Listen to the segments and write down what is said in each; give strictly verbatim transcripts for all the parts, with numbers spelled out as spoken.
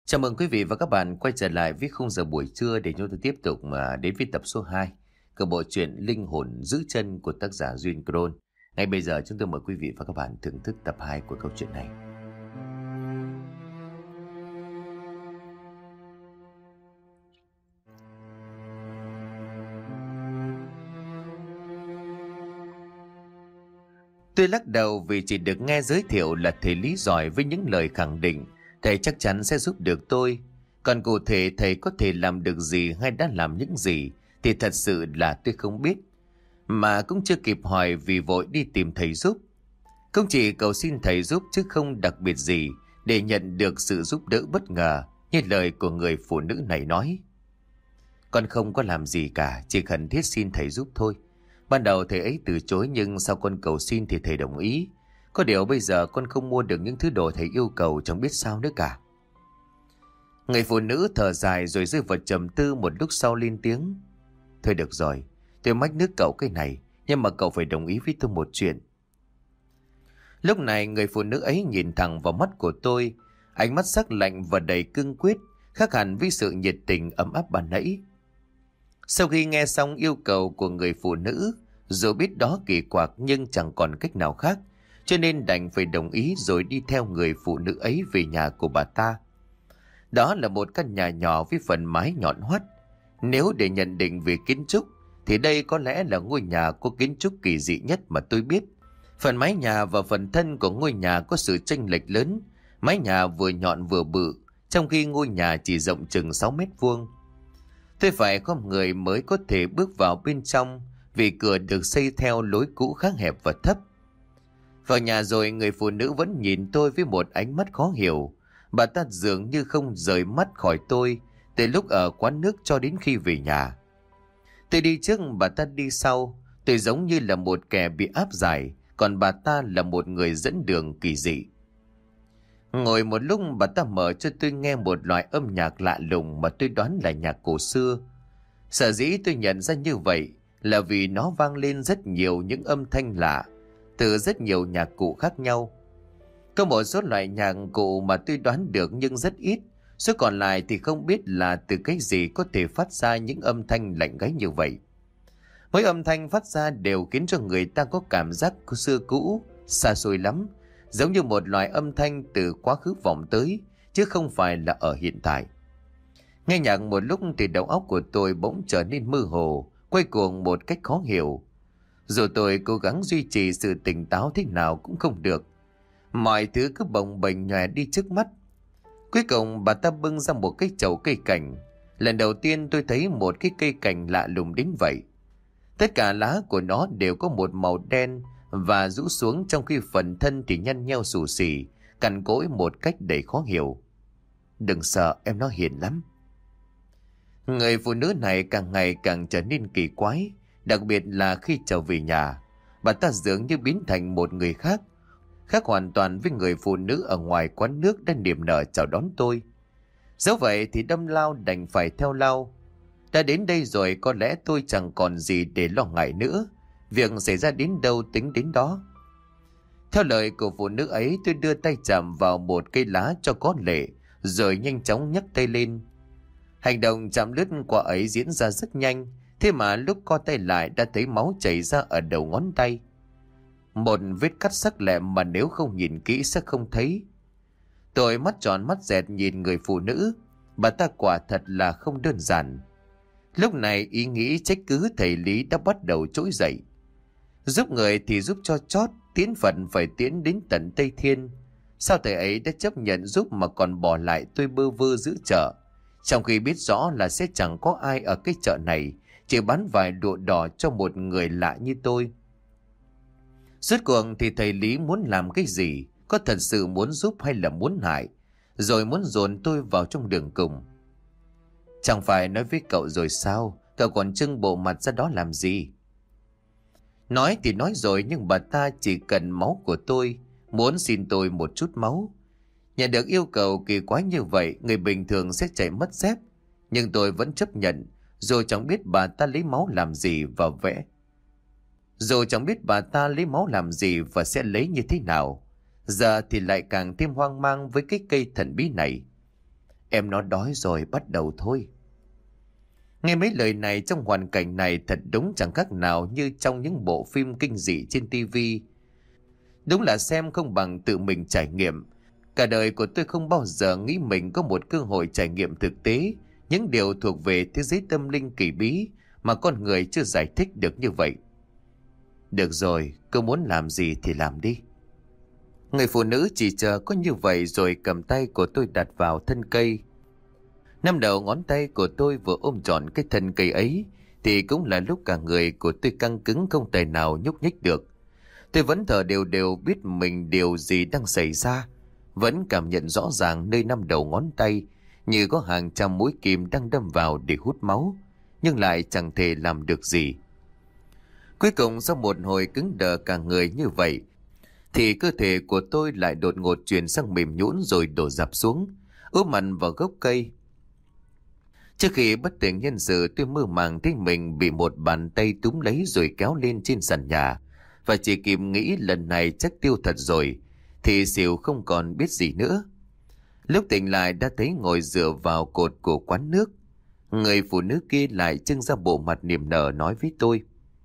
Chào mừng quý vị và các bạn quay trở lại với khung giờ buổi trưa để chúng tôi tiếp tục mà đến với tập số hai của bộ truyện Linh hồn giữ chân của tác giả Duyên Cron. Ngay bây giờ chúng tôi mời quý vị và các bạn thưởng thức tập hai của câu chuyện này. Tôi lắc đầu vì chỉ được nghe giới thiệu là thầy Lý giỏi với những lời khẳng định thầy chắc chắn sẽ giúp được tôi. Còn cụ thể thầy có thể làm được gì hay đã làm những gì thì thật sự là tôi không biết. Mà cũng chưa kịp hỏi vì vội đi tìm thầy giúp. Không chỉ cầu xin thầy giúp chứ không đặc biệt gì để nhận được sự giúp đỡ bất ngờ như lời của người phụ nữ này nói. Con không có làm gì cả, chỉ khẩn thiết xin thầy giúp thôi. Ban đầu thầy ấy từ chối nhưng sau con cầu xin thì thầy đồng ý. Có điều bây giờ con không mua được những thứ đồ thầy yêu cầu, chẳng biết sao nữa cả. Người phụ nữ thở dài rồi rơi vào trầm tư, một lúc sau lên tiếng. Thôi được rồi, tôi mách nước cậu cái này, nhưng mà cậu phải đồng ý với tôi một chuyện. Lúc này người phụ nữ ấy nhìn thẳng vào mắt của tôi, ánh mắt sắc lạnh và đầy cương quyết, khác hẳn với sự nhiệt tình ấm áp ban nãy. Sau khi nghe xong yêu cầu của người phụ nữ, dù biết đó kỳ quặc nhưng chẳng còn cách nào khác, cho nên đành phải đồng ý rồi đi theo người phụ nữ ấy về nhà của bà ta. Đó là một căn nhà nhỏ với phần mái nhọn hoắt. Nếu để nhận định về kiến trúc thì đây có lẽ là ngôi nhà có kiến trúc kỳ dị nhất mà tôi biết. Phần mái nhà và phần thân của ngôi nhà có sự chênh lệch lớn. Mái nhà vừa nhọn vừa bự, trong khi ngôi nhà chỉ rộng chừng sáu mét vuông. Tôi phải có người mới có thể bước vào bên trong vì cửa được xây theo lối cũ khá hẹp và thấp. Vào nhà rồi người phụ nữ vẫn nhìn tôi với một ánh mắt khó hiểu. Bà ta dường như không rời mắt khỏi tôi từ lúc ở quán nước cho đến khi về nhà. Tôi đi trước, bà ta đi sau. Tôi giống như là một kẻ bị áp giải, còn bà ta là một người dẫn đường kỳ dị. Ngồi một lúc bà ta mở cho tôi nghe một loại âm nhạc lạ lùng mà tôi đoán là nhạc cổ xưa. Sở dĩ tôi nhận ra như vậy là vì nó vang lên rất nhiều những âm thanh lạ từ rất nhiều nhạc cụ khác nhau. Có một số loại nhạc cụ mà tôi đoán được nhưng rất ít, số còn lại thì không biết là từ cái gì có thể phát ra những âm thanh lạnh gáy như vậy. Mỗi âm thanh phát ra đều khiến cho người ta có cảm giác xưa cũ, xa xôi lắm, giống như một loại âm thanh từ quá khứ vọng tới, chứ không phải là ở hiện tại. Nghe nhạc một lúc thì đầu óc của tôi bỗng trở nên mơ hồ, quay cuồng một cách khó hiểu. Dù tôi cố gắng duy trì sự tỉnh táo thế nào cũng không được. Mọi thứ cứ bồng bềnh nhòe đi trước mắt. Cuối cùng bà ta bưng ra một cái chậu cây cảnh. Lần đầu tiên tôi thấy một cái cây cảnh lạ lùng đến vậy. Tất cả lá của nó đều có một màu đen và rũ xuống, trong khi phần thân thì nhăn nheo xù xì, cằn cỗi một cách đầy khó hiểu. Đừng sợ, em nó hiền lắm. Người phụ nữ này càng ngày càng trở nên kỳ quái, đặc biệt là khi trở về nhà. Bà ta dường như biến thành một người khác, khác hoàn toàn với người phụ nữ ở ngoài quán nước đang niềm nở chào đón tôi. Dẫu vậy thì đâm lao đành phải theo lao. Đã đến đây rồi có lẽ tôi chẳng còn gì để lo ngại nữa. Việc xảy ra đến đâu tính đến đó. Theo lời của phụ nữ ấy, tôi đưa tay chạm vào một cây lá cho có lệ, rồi nhanh chóng nhấc tay lên. Hành động chạm lướt quả ấy diễn ra rất nhanh, thế mà lúc co tay lại đã thấy máu chảy ra ở đầu ngón tay. Một vết cắt sắc lẹm mà nếu không nhìn kỹ sẽ không thấy. Tôi mắt tròn mắt dẹt nhìn người phụ nữ. Bà ta quả thật là không đơn giản. Lúc này ý nghĩ trách cứ thầy Lý đã bắt đầu trỗi dậy. Giúp người thì giúp cho chót, tiến phận phải tiến đến tận Tây Thiên. Sao thầy ấy đã chấp nhận giúp mà còn bỏ lại tôi bơ vơ giữ chợ, trong khi biết rõ là sẽ chẳng có ai ở cái chợ này chỉ bán vài lụa đỏ cho một người lạ như tôi. Rốt cuộc thì thầy Lý muốn làm cái gì? Có thật sự muốn giúp hay là muốn hại? Rồi muốn dồn tôi vào trong đường cùng. Chẳng phải nói với cậu rồi sao? Cậu còn trưng bộ mặt ra đó làm gì? Nói thì nói rồi, nhưng bà ta chỉ cần máu của tôi, muốn xin tôi một chút máu. Nhận được yêu cầu kỳ quái như vậy, người bình thường sẽ chạy mất dép. Nhưng tôi vẫn chấp nhận, rồi chẳng biết bà ta lấy máu làm gì và vẽ. Rồi chẳng biết bà ta lấy máu làm gì và sẽ lấy như thế nào. Giờ thì lại càng thêm hoang mang với cái cây thần bí này. Em nó đói rồi, bắt đầu thôi. Nghe mấy lời này trong hoàn cảnh này thật đúng chẳng khác nào như trong những bộ phim kinh dị trên tivi. Đúng là xem không bằng tự mình trải nghiệm. Cả đời của tôi không bao giờ nghĩ mình có một cơ hội trải nghiệm thực tế những điều thuộc về thế giới tâm linh kỳ bí mà con người chưa giải thích được như vậy. Được rồi, cô muốn làm gì thì làm đi. Người phụ nữ chỉ chờ có như vậy rồi cầm tay của tôi đặt vào thân cây. Năm đầu ngón tay của tôi vừa ôm trọn cái thân cây ấy thì cũng là lúc cả người của tôi căng cứng không thể nào nhúc nhích được. Tôi vẫn thở đều đều biết mình điều gì đang xảy ra. Vẫn cảm nhận rõ ràng nơi năm đầu ngón tay như có hàng trăm mũi kim đang đâm vào để hút máu, nhưng lại chẳng thể làm được gì. Cuối cùng sau một hồi cứng đờ cả người như vậy thì cơ thể của tôi lại đột ngột chuyển sang mềm nhũn rồi đổ dạp xuống, úp mặt vào gốc cây. Trước khi bất tỉnh nhân sự, tôi mơ màng thấy mình bị một bàn tay túm lấy rồi kéo lên trên sàn nhà, và chỉ kịp nghĩ lần này chắc tiêu thật rồi thì xỉu không còn biết gì nữa. Lúc tỉnh lại đã thấy ngồi dựa vào cột của quán nước. Người phụ nữ kia lại trưng ra bộ mặt niềm nở nói với tôi: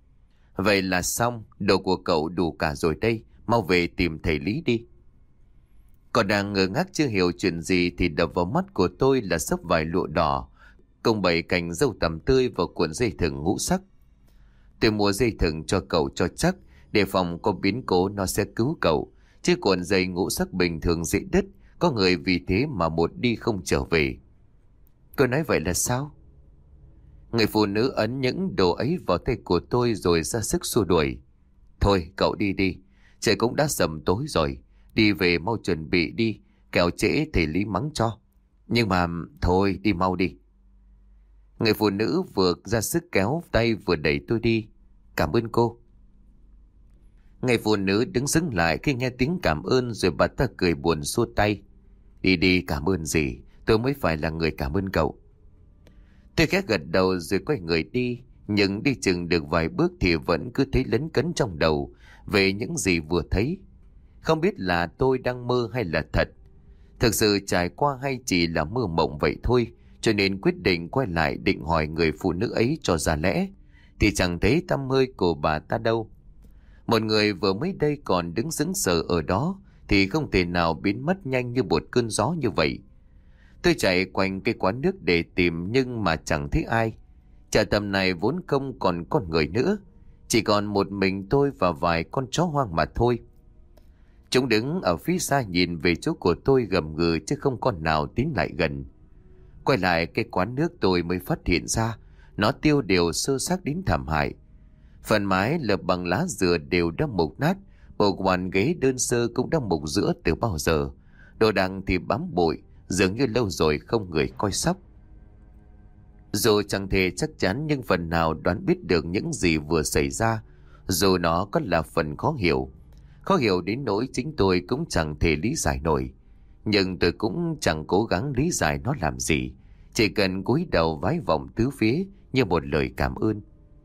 Vậy là xong, đồ của cậu đủ cả rồi đây, mau về tìm thầy Lý đi. Còn đang ngơ ngác chưa hiểu chuyện gì thì đập vào mắt của tôi là xấp vải lụa đỏ cùng bảy cành dâu tằm tươi và cuộn dây thừng ngũ sắc. Tôi mua dây thừng cho cậu cho chắc, để phòng có biến cố nó sẽ cứu cậu, chứ cuộn dây ngũ sắc bình thường dễ đứt, có người vì thế mà một đi không trở về. Cô nói vậy là sao? Người phụ nữ ấn những đồ ấy vào tay của tôi rồi ra sức xua đuổi. Thôi cậu đi đi, trời cũng đã sầm tối rồi, đi về mau chuẩn bị đi, kẻo trễ thầy Lý mắng cho. Nhưng mà thôi đi mau đi. Người phụ nữ vừa ra sức kéo tay vừa đẩy tôi đi. Cảm ơn cô. Người phụ nữ đứng dừng lại khi nghe tiếng cảm ơn rồi bà ta cười buồn xua tay. Đi đi, cảm ơn gì, tôi mới phải là người cảm ơn cậu. Tôi khẽ gật đầu rồi quay người đi, nhưng đi chừng được vài bước thì vẫn cứ thấy lấn cấn trong đầu về những gì vừa thấy. Không biết là tôi đang mơ hay là thật. Thực sự trải qua hay chỉ là mơ mộng vậy thôi, cho nên quyết định quay lại định hỏi người phụ nữ ấy cho ra lẽ, thì chẳng thấy tăm hơi của bà ta đâu. Một người vừa mới đây còn đứng sững sờ ở đó thì không thể nào biến mất nhanh như một cơn gió như vậy. Tôi chạy quanh cái quán nước để tìm nhưng mà chẳng thấy ai. Chợ tầm này vốn không còn con người nữa, chỉ còn một mình tôi và vài con chó hoang mà thôi. Chúng đứng ở phía xa nhìn về chỗ của tôi gầm gừ chứ không con nào tiến lại gần. Quay lại cái quán nước tôi mới phát hiện ra nó tiêu đều sơ xác đến thảm hại. Phần mái lợp bằng lá dừa đều đã mục nát, bộ bàn ghế đơn sơ cũng đã mục rữa từ bao giờ. Đồ đạc thì bám bụi, dường như lâu rồi không người coi sóc. Dù chẳng thể chắc chắn nhưng phần nào đoán biết được những gì vừa xảy ra, dù nó có là phần khó hiểu. Khó hiểu đến nỗi chính tôi cũng chẳng thể lý giải nổi. Nhưng tôi cũng chẳng cố gắng lý giải nó làm gì, chỉ cần cúi đầu vái vọng tứ phía như một lời cảm ơn.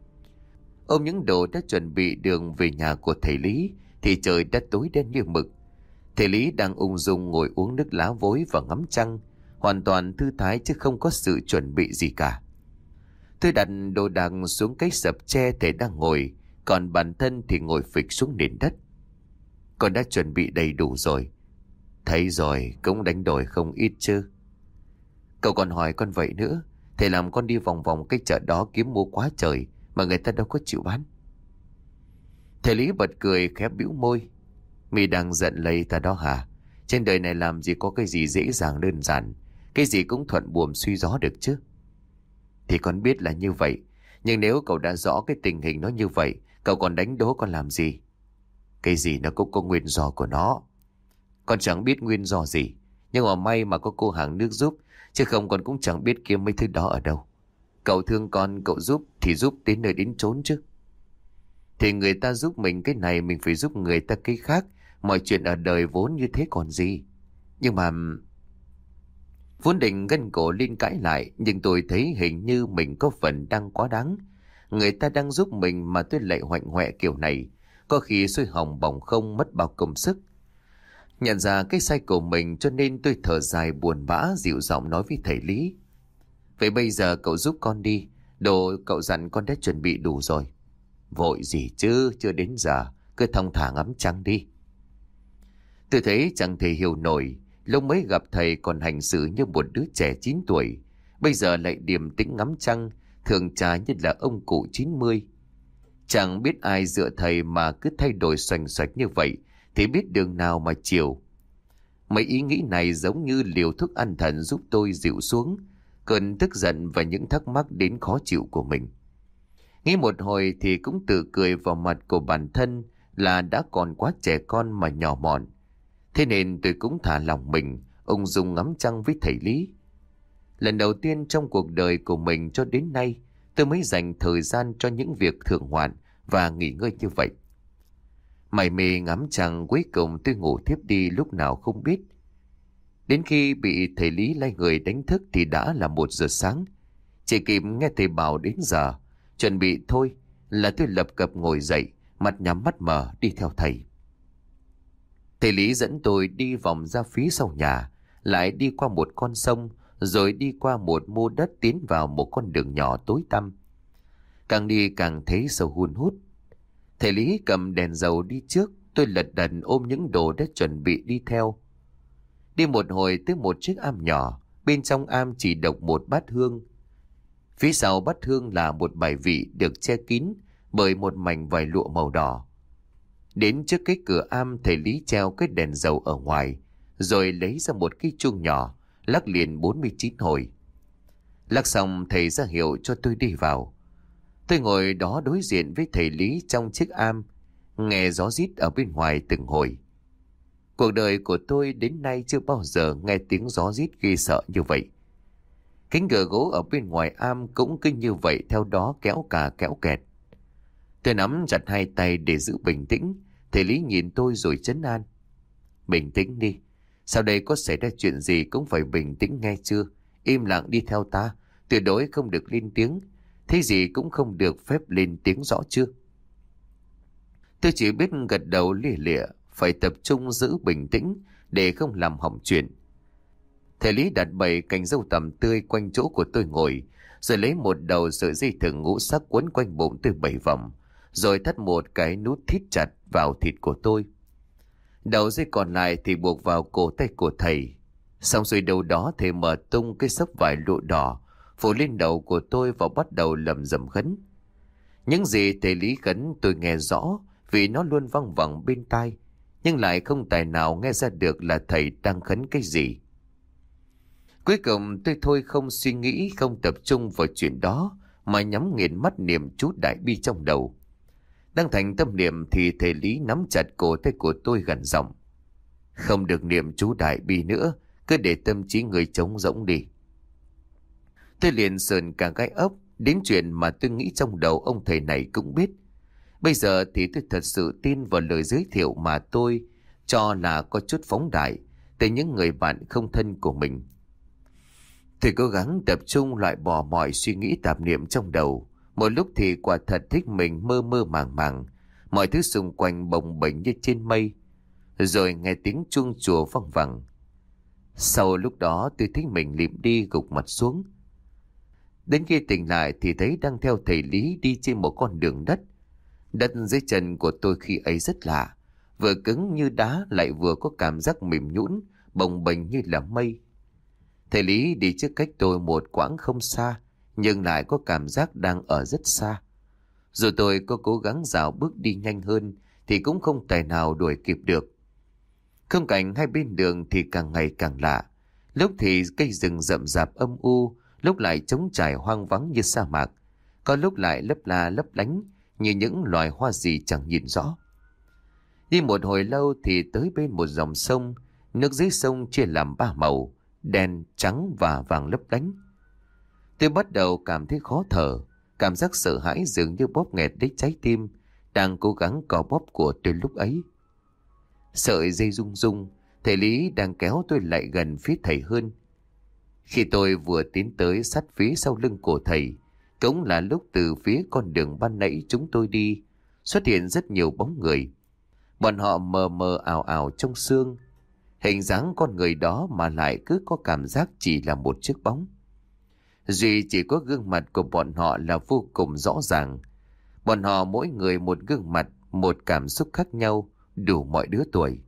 Ôm những đồ đã chuẩn bị đường về nhà của thầy Lý thì trời đã tối đen như mực. Thầy Lý đang ung dung ngồi uống nước lá vối và ngắm trăng, hoàn toàn thư thái chứ không có sự chuẩn bị gì cả. Tôi đặt đồ đạc xuống cái sập tre thầy đang ngồi, còn bản thân thì ngồi phịch xuống nền đất. Con đã chuẩn bị đầy đủ rồi. Thấy rồi, cũng đánh đổi không ít chứ. Cậu còn hỏi con vậy nữa, thầy làm con đi vòng vòng cái chợ đó kiếm mua quá trời mà người ta đâu có chịu bán. Thầy Lý bật cười khẽ bĩu môi. Mì đang giận lấy ta đó hả? Trên đời này làm gì có cái gì dễ dàng đơn giản, cái gì cũng thuận buồm xuôi gió được chứ. Thì con biết là như vậy, nhưng nếu cậu đã rõ cái tình hình nó như vậy, cậu còn đánh đố con làm gì? Cái gì nó cũng có nguyên do của nó. Con chẳng biết nguyên do gì, nhưng mà may mà có cô hàng nước giúp, chứ không con cũng chẳng biết kiếm mấy thứ đó ở đâu. Cậu thương con, cậu giúp thì giúp đến nơi đến chốn chứ. Thì người ta giúp mình cái này, mình phải giúp người ta cái khác. Mọi chuyện ở đời vốn như thế còn gì. Nhưng mà... Vốn định gân cổ lên cãi lại, nhưng tôi thấy hình như mình có phần đang quá đáng. Người ta đang giúp mình mà tôi lại hoạnh hoẹ kiểu này, có khi xôi hỏng bỏng không mất bao công sức. Nhận ra cái sai của mình cho nên tôi thở dài buồn bã dịu giọng nói với thầy Lý. Vậy bây giờ cậu giúp con đi, đồ cậu dặn con đã chuẩn bị đủ rồi. Vội gì chứ, chưa đến giờ, cứ thong thả ngắm trăng đi. Tôi thấy chẳng thể hiểu nổi, lúc mới gặp thầy còn hành xử như một đứa trẻ chín tuổi, bây giờ lại điềm tĩnh ngắm trăng, thường trà như là ông cụ chín mươi. Chẳng biết ai dựa thầy mà cứ thay đổi xoành xoạch như vậy, thì biết đường nào mà chiều. Mấy ý nghĩ này giống như liều thuốc an thần giúp tôi dịu xuống cơn tức giận và những thắc mắc đến khó chịu của mình. Nghĩ một hồi thì cũng tự cười vào mặt của bản thân là đã còn quá trẻ con mà nhỏ mọn. Thế nên tôi cũng thả lòng mình, ung dung ngắm trăng với thầy Lý. Lần đầu tiên trong cuộc đời của mình cho đến nay, tôi mới dành thời gian cho những việc thưởng ngoạn và nghỉ ngơi như vậy. Mải mê ngắm trăng, cuối cùng tôi ngủ thiếp đi lúc nào không biết. Đến khi bị thầy Lý lay người đánh thức thì đã là một giờ sáng. Chỉ kịp nghe thầy bảo đến giờ, chuẩn bị thôi là tôi lập cập ngồi dậy, mặt nhắm mắt mở đi theo thầy. Thầy Lý dẫn tôi đi vòng ra phía sau nhà, lại đi qua một con sông, rồi đi qua một mô đất tiến vào một con đường nhỏ tối tăm. Càng đi càng thấy sâu hun hút. Thầy Lý cầm đèn dầu đi trước, tôi lật đật ôm những đồ đã chuẩn bị đi theo. Đi một hồi tới một chiếc am nhỏ, bên trong am chỉ độc một bát hương. Phía sau bát hương là một bài vị được che kín bởi một mảnh vải lụa màu đỏ. Đến trước cái cửa am, thầy Lý treo cái đèn dầu ở ngoài, rồi lấy ra một cái chuông nhỏ, lắc liền bốn mươi chín hồi. Lắc xong thầy ra hiệu cho tôi đi vào. Tôi ngồi đó đối diện với thầy Lý trong chiếc am, nghe gió rít ở bên ngoài từng hồi. Cuộc đời của tôi đến nay chưa bao giờ nghe tiếng gió rít ghê sợ như vậy. Cánh cửa gỗ ở bên ngoài am cũng cứ như vậy theo đó kéo cả kéo kẹt. Tôi nắm chặt hai tay để giữ bình tĩnh. Thầy Lý nhìn tôi rồi trấn an. Bình tĩnh đi. Sau đây có xảy ra chuyện gì cũng phải bình tĩnh nghe chưa? Im lặng đi theo ta. Tuyệt đối không được lên tiếng. Thế gì cũng không được phép lên tiếng, rõ chưa? Tôi chỉ biết gật đầu lìa lịa. Phải tập trung giữ bình tĩnh để không làm hỏng chuyện. Thầy Lý đặt bảy cành dâu tằm tươi quanh chỗ của tôi ngồi, rồi lấy một đầu sợi dây thừng ngũ sắc quấn quanh bụng tôi bảy vòng, rồi thắt một cái nút thít chặt vào thịt của tôi. Đầu dây còn lại thì buộc vào cổ tay của thầy. Xong rồi đầu đó thầy mở tung cái xấp vải lụa đỏ phủ lên đầu của tôi và bắt đầu lẩm rẩm khấn. Những gì thầy Lý khấn tôi nghe rõ vì nó luôn văng vẳng bên tai, nhưng lại không tài nào nghe ra được là thầy đang khấn cái gì. Cuối cùng tôi thôi không suy nghĩ, không tập trung vào chuyện đó, mà nhắm nghiền mắt niệm chú đại bi trong đầu. Đang thành tâm niệm thì thầy Lý nắm chặt cổ tay của tôi gằn giọng. Không được niệm chú đại bi nữa, cứ để tâm trí người trống rỗng đi. Tôi liền sờn cả gai ốc, đến chuyện mà tôi nghĩ trong đầu ông thầy này cũng biết. Bây giờ thì tôi thật sự tin vào lời giới thiệu mà tôi cho là có chút phóng đại từ những người bạn không thân của mình. Tôi cố gắng tập trung loại bỏ mọi suy nghĩ tạp niệm trong đầu. Một lúc thì quả thật thích mình mơ mơ màng màng, mọi thứ xung quanh bồng bềnh như trên mây. Rồi nghe tiếng chuông chùa văng vẳng. Sau lúc đó tôi thấy mình lịm đi gục mặt xuống. Đến khi tỉnh lại thì thấy đang theo thầy Lý đi trên một con đường đất. Đất dưới chân của tôi khi ấy rất lạ, vừa cứng như đá lại vừa có cảm giác mềm nhũn, bồng bềnh như là mây. Thầy Lý đi trước cách tôi một quãng không xa, nhưng lại có cảm giác đang ở rất xa. Dù tôi có cố gắng dạo bước đi nhanh hơn thì cũng không tài nào đuổi kịp được. Khung cảnh hai bên đường thì càng ngày càng lạ. Lúc thì cây rừng rậm rạp âm u, lúc lại trống trải hoang vắng như sa mạc, có lúc lại lấp la lấp lánh như những loài hoa gì chẳng nhìn rõ. Đi một hồi lâu thì tới bên một dòng sông. Nước dưới sông chia làm ba màu, đen, trắng và vàng lấp lánh. Tôi bắt đầu cảm thấy khó thở, cảm giác sợ hãi dường như bóp nghẹt lấy trái tim đang cố gắng cò bóp của tôi lúc ấy. Sợi dây rung rung, thầy Lý đang kéo tôi lại gần phía thầy hơn. Khi tôi vừa tiến tới sát phía sau lưng của thầy, cũng là lúc từ phía con đường ban nãy chúng tôi đi, xuất hiện rất nhiều bóng người. Bọn họ mờ mờ ảo ảo trong sương. Hình dáng con người đó mà lại cứ có cảm giác chỉ là một chiếc bóng. Duy chỉ có gương mặt của bọn họ là vô cùng rõ ràng. Bọn họ mỗi người một gương mặt, một cảm xúc khác nhau, đủ mọi đứa tuổi.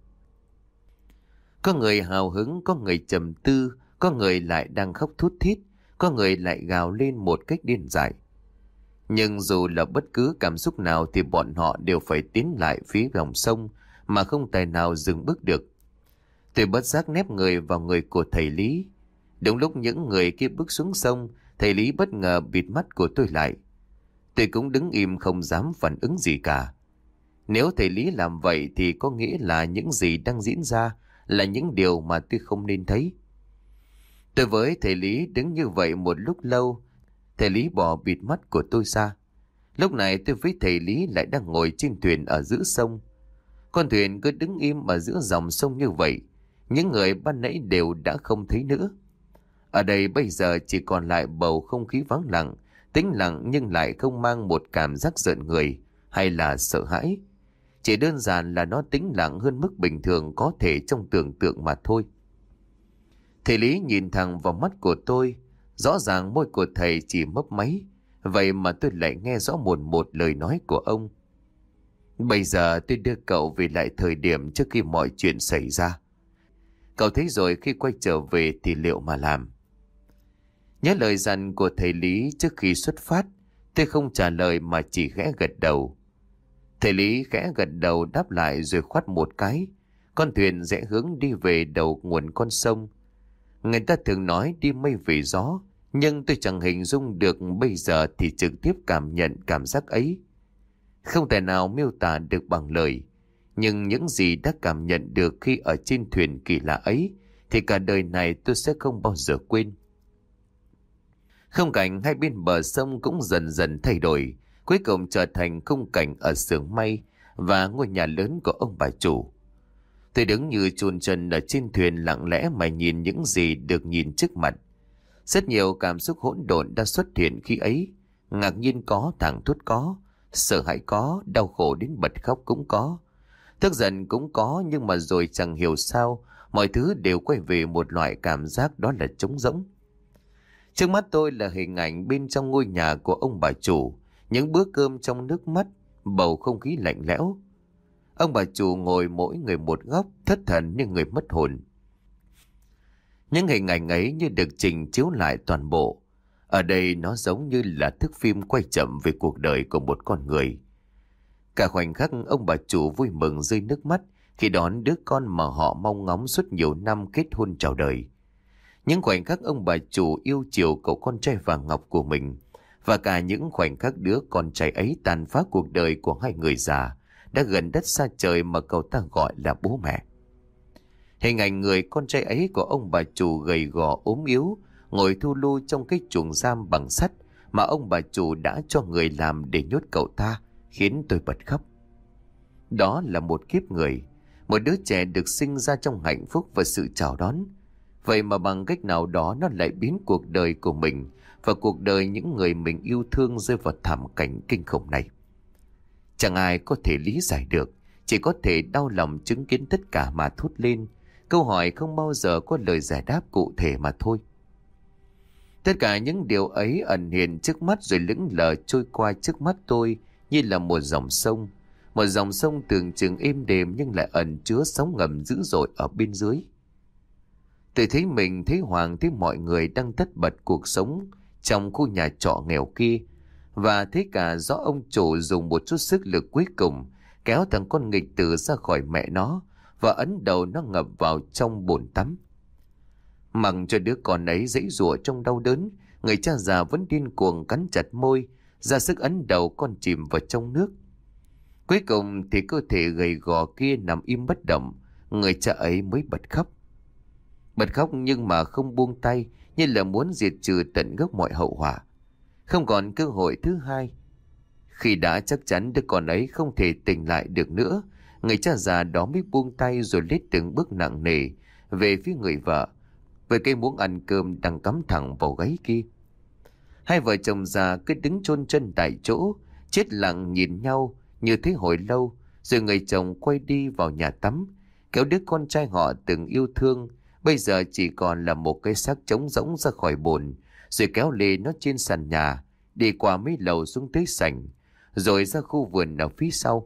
Có người hào hứng, có người trầm tư, có người lại đang khóc thút thít, có người lại gào lên một cách điên dại. Nhưng dù là bất cứ cảm xúc nào thì bọn họ đều phải tiến lại phía dòng sông mà không tài nào dừng bước được. Tôi bất giác nép người vào người của thầy Lý. Đúng lúc những người kia bước xuống sông, thầy Lý bất ngờ bịt mắt của tôi lại. Tôi cũng đứng im không dám phản ứng gì cả. Nếu thầy Lý làm vậy thì có nghĩa là những gì đang diễn ra là những điều mà tôi không nên thấy. Tôi với thầy Lý đứng như vậy một lúc lâu, thầy Lý bỏ bịt mắt của tôi ra. Lúc này tôi với thầy Lý lại đang ngồi trên thuyền ở giữa sông. Con thuyền cứ đứng im ở giữa dòng sông như vậy. Những người ban nãy đều đã không thấy nữa. Ở đây bây giờ chỉ còn lại bầu không khí vắng lặng, tĩnh lặng nhưng lại không mang một cảm giác giận người hay là sợ hãi. Chỉ đơn giản là nó tĩnh lặng hơn mức bình thường có thể trong tưởng tượng mà thôi. Thầy Lý nhìn thẳng vào mắt của tôi, rõ ràng môi của thầy chỉ mấp máy, vậy mà tôi lại nghe rõ một một lời nói của ông. Bây giờ tôi đưa cậu về lại thời điểm trước khi mọi chuyện xảy ra. Cậu thấy rồi, khi quay trở về thì liệu mà làm. Nhớ lời dặn của thầy Lý trước khi xuất phát, tôi không trả lời mà chỉ khẽ gật đầu. Thầy Lý khẽ gật đầu đáp lại rồi khoát một cái. Con thuyền rẽ hướng đi về đầu nguồn con sông. Người ta thường nói đi mây về gió, nhưng tôi chẳng hình dung được bây giờ thì trực tiếp cảm nhận cảm giác ấy. Không thể nào miêu tả được bằng lời, nhưng những gì đã cảm nhận được khi ở trên thuyền kỳ lạ ấy thì cả đời này tôi sẽ không bao giờ quên. Khung cảnh hai bên bờ sông cũng dần dần thay đổi, cuối cùng trở thành khung cảnh ở xưởng may và ngôi nhà lớn của ông bà chủ. Tôi đứng như chôn chân ở trên thuyền lặng lẽ mà nhìn những gì được nhìn trước mặt. Rất nhiều cảm xúc hỗn độn đã xuất hiện khi ấy. Ngạc nhiên có, thảng thốt có, sợ hãi có, đau khổ đến bật khóc cũng có. Tức giận cũng có, nhưng mà rồi chẳng hiểu sao mọi thứ đều quay về một loại cảm giác đó là trống rỗng. Trước mắt tôi là hình ảnh bên trong ngôi nhà của ông bà chủ, những bữa cơm trong nước mắt, bầu không khí lạnh lẽo. Ông bà chủ ngồi mỗi người một góc, thất thần như người mất hồn. Những hình ảnh ấy như được trình chiếu lại toàn bộ. Ở đây nó giống như là thước phim quay chậm về cuộc đời của một con người. Cả khoảnh khắc ông bà chủ vui mừng rơi nước mắt khi đón đứa con mà họ mong ngóng suốt nhiều năm kết hôn chào đời. Những khoảnh khắc ông bà chủ yêu chiều cậu con trai vàng ngọc của mình, và cả những khoảnh khắc đứa con trai ấy tàn phá cuộc đời của hai người già đã gần đất xa trời mà cậu ta gọi là bố mẹ. Hình ảnh người con trai ấy của ông bà chủ gầy gò ốm yếu, ngồi thu lu trong cái chuồng giam bằng sắt mà ông bà chủ đã cho người làm để nhốt cậu ta, khiến tôi bật khóc. Đó là một kiếp người, một đứa trẻ được sinh ra trong hạnh phúc và sự chào đón. Vậy mà bằng cách nào đó nó lại biến cuộc đời của mình và cuộc đời những người mình yêu thương rơi vào thảm cảnh kinh khủng này. Chẳng ai có thể lý giải được, chỉ có thể đau lòng chứng kiến tất cả mà thốt lên. Câu hỏi không bao giờ có lời giải đáp cụ thể mà thôi. Tất cả những điều ấy ẩn hiện trước mắt rồi lững lờ trôi qua trước mắt tôi như là một dòng sông. Một dòng sông tưởng chừng êm đềm nhưng lại ẩn chứa sóng ngầm dữ dội ở bên dưới. Tôi thấy mình, thấy Hoàng, thấy mọi người đang tất bật cuộc sống trong khu nhà trọ nghèo kia. Và thấy cả rõ ông chủ dùng một chút sức lực cuối cùng kéo thằng con nghịch tử ra khỏi mẹ nó và ấn đầu nó ngập vào trong bồn tắm. Mặc cho đứa con ấy giãy giụa trong đau đớn, người cha già vẫn điên cuồng cắn chặt môi, ra sức ấn đầu con chìm vào trong nước. Cuối cùng thì cơ thể gầy gò kia nằm im bất động, người cha ấy mới bật khóc. Bật khóc nhưng mà không buông tay, như là muốn diệt trừ tận gốc mọi hậu họa. Không còn cơ hội thứ hai. Khi đã chắc chắn đứa con ấy không thể tỉnh lại được nữa, người cha già đó mới buông tay rồi lết từng bước nặng nề về phía người vợ, với cây muỗng ăn cơm đang cắm thẳng vào gáy kia. Hai vợ chồng già cứ đứng chôn chân tại chỗ, chết lặng nhìn nhau như thế hồi lâu, rồi người chồng quay đi vào nhà tắm, kéo đứa con trai họ từng yêu thương, bây giờ chỉ còn là một cái xác trống rỗng ra khỏi bồn, rồi kéo lê nó trên sàn nhà, đi qua mấy lầu xuống tới sảnh, rồi ra khu vườn ở phía sau.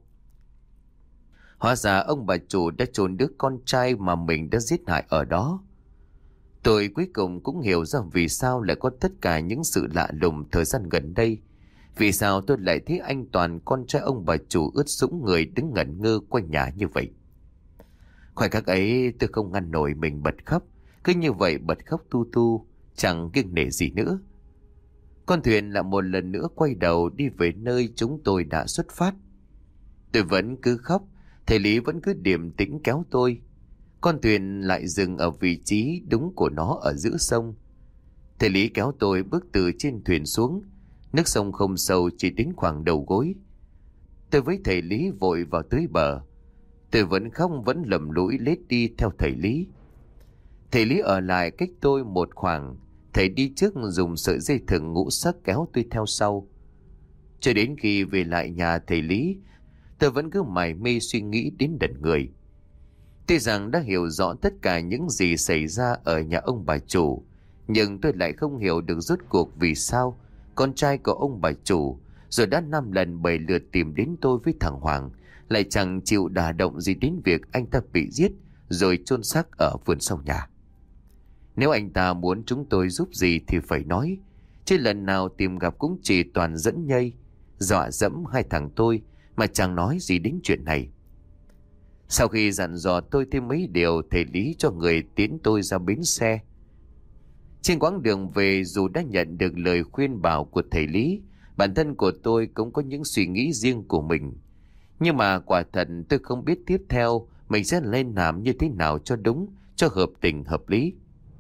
Hóa ra ông bà chủ đã chôn đứa con trai mà mình đã giết hại ở đó. Tôi cuối cùng cũng hiểu ra vì sao lại có tất cả những sự lạ lùng thời gian gần đây. Vì sao tôi lại thấy anh Toàn, con trai ông bà chủ, ướt sũng người đứng ngẩn ngơ quanh nhà như vậy. Khoảnh khắc ấy tôi không ngăn nổi mình bật khóc. Cứ như vậy bật khóc tu tu, chẳng kiêng nể gì nữa. Con thuyền lại một lần nữa quay đầu đi về nơi chúng tôi đã xuất phát. Tôi vẫn cứ khóc, thầy Lý vẫn cứ điềm tĩnh kéo tôi. Con thuyền lại dừng ở vị trí đúng của nó ở giữa sông. Thầy Lý kéo tôi bước từ trên thuyền xuống. Nước sông không sâu, chỉ đến khoảng đầu gối. Tôi với thầy Lý vội vào tới bờ. Tôi vẫn khóc vẫn lầm lũi lết đi theo thầy Lý. Thầy Lý ở lại cách tôi một khoảng. Thầy đi trước dùng sợi dây thừng ngũ sắc kéo tôi theo sau. Cho đến khi về lại nhà thầy Lý, tôi vẫn cứ mải mê suy nghĩ đến đần người. Tuy rằng đã hiểu rõ tất cả những gì xảy ra ở nhà ông bà chủ, nhưng tôi lại không hiểu được rốt cuộc vì sao con trai của ông bà chủ, rồi đã năm lần bảy lượt tìm đến tôi với thằng Hoàng, lại chẳng chịu đả động gì đến việc anh ta bị giết rồi chôn xác ở vườn sau nhà. Nếu anh ta muốn chúng tôi giúp gì thì phải nói, chứ lần nào tìm gặp cũng chỉ toàn dẫn nhây, dọa dẫm hai thằng tôi mà chẳng nói gì đến chuyện này. Sau khi dặn dò tôi thêm mấy điều, thầy Lý cho người tiến tôi ra bến xe. Trên quãng đường về, dù đã nhận được lời khuyên bảo của thầy Lý, bản thân của tôi cũng có những suy nghĩ riêng của mình. Nhưng mà quả thật tôi không biết tiếp theo mình sẽ lên làm như thế nào cho đúng, cho hợp tình hợp lý.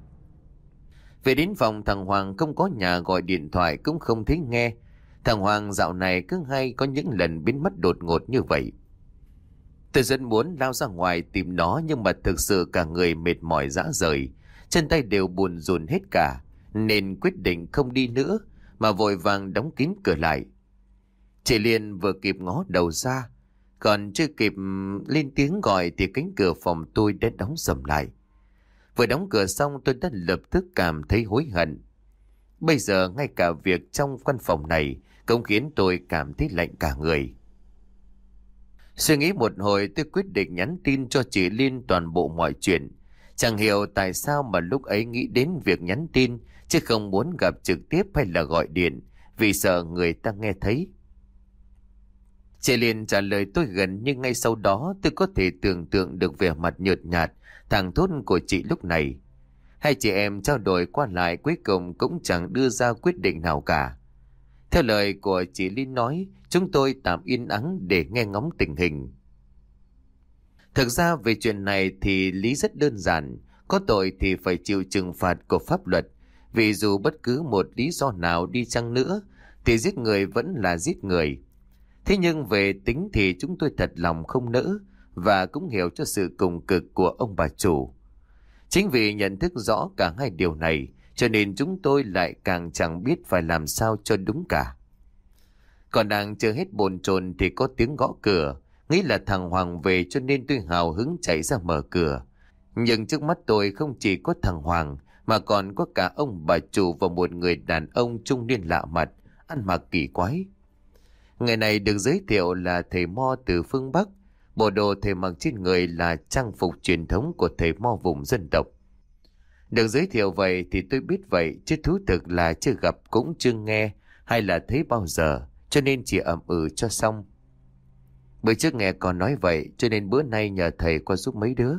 Về đến phòng, thằng Hoàng không có nhà, gọi điện thoại cũng không thấy nghe. Thằng Hoàng dạo này cứ hay có những lần biến mất đột ngột như vậy. Tôi rất muốn lao ra ngoài tìm nó, nhưng mà thực sự cả người mệt mỏi rã rời, chân tay đều buồn rùn hết cả, nên quyết định không đi nữa mà vội vàng đóng kín cửa lại. Chị Liên vừa kịp ngó đầu ra, còn chưa kịp lên tiếng gọi thì cánh cửa phòng tôi đã đóng sầm lại. Vừa đóng cửa xong, tôi đã lập tức cảm thấy hối hận. Bây giờ ngay cả việc trong căn phòng này cũng khiến tôi cảm thấy lạnh cả người. Suy nghĩ một hồi, tôi quyết định nhắn tin cho chị Liên toàn bộ mọi chuyện. Chẳng hiểu tại sao mà lúc ấy nghĩ đến việc nhắn tin, chứ không muốn gặp trực tiếp hay là gọi điện, vì sợ người ta nghe thấy. Chị Liên trả lời tôi gần, nhưng ngay sau đó tôi có thể tưởng tượng được vẻ mặt nhợt nhạt, thảng thốt của chị lúc này. Hai chị em trao đổi qua lại, cuối cùng cũng chẳng đưa ra quyết định nào cả. Theo lời của chị Liên nói, chúng tôi tạm yên ắng để nghe ngóng tình hình. Thực ra về chuyện này thì lý rất đơn giản, có tội thì phải chịu trừng phạt của pháp luật, vì dù bất cứ một lý do nào đi chăng nữa thì giết người vẫn là giết người. Thế nhưng về tính thì chúng tôi thật lòng không nỡ, và cũng hiểu cho sự cùng cực của ông bà chủ. Chính vì nhận thức rõ cả hai điều này, cho nên chúng tôi lại càng chẳng biết phải làm sao cho đúng cả. Còn đang chưa hết bồn chồn thì có tiếng gõ cửa, nghĩ là thằng Hoàng về cho nên tôi hào hứng chạy ra mở cửa. Nhưng trước mắt tôi không chỉ có thằng Hoàng mà còn có cả ông bà chủ và một người đàn ông trung niên lạ mặt, ăn mặc kỳ quái. Người này được giới thiệu là thầy Mo từ phương Bắc. Bộ đồ thầy mặc trên người là trang phục truyền thống của thầy Mo vùng dân tộc. Được giới thiệu vậy thì tôi biết vậy, chứ thú thực là chưa gặp cũng chưa nghe hay là thấy bao giờ, cho nên chỉ ậm ừ cho xong. Bữa trước nghe con nói vậy, cho nên bữa nay nhờ thầy qua giúp mấy đứa.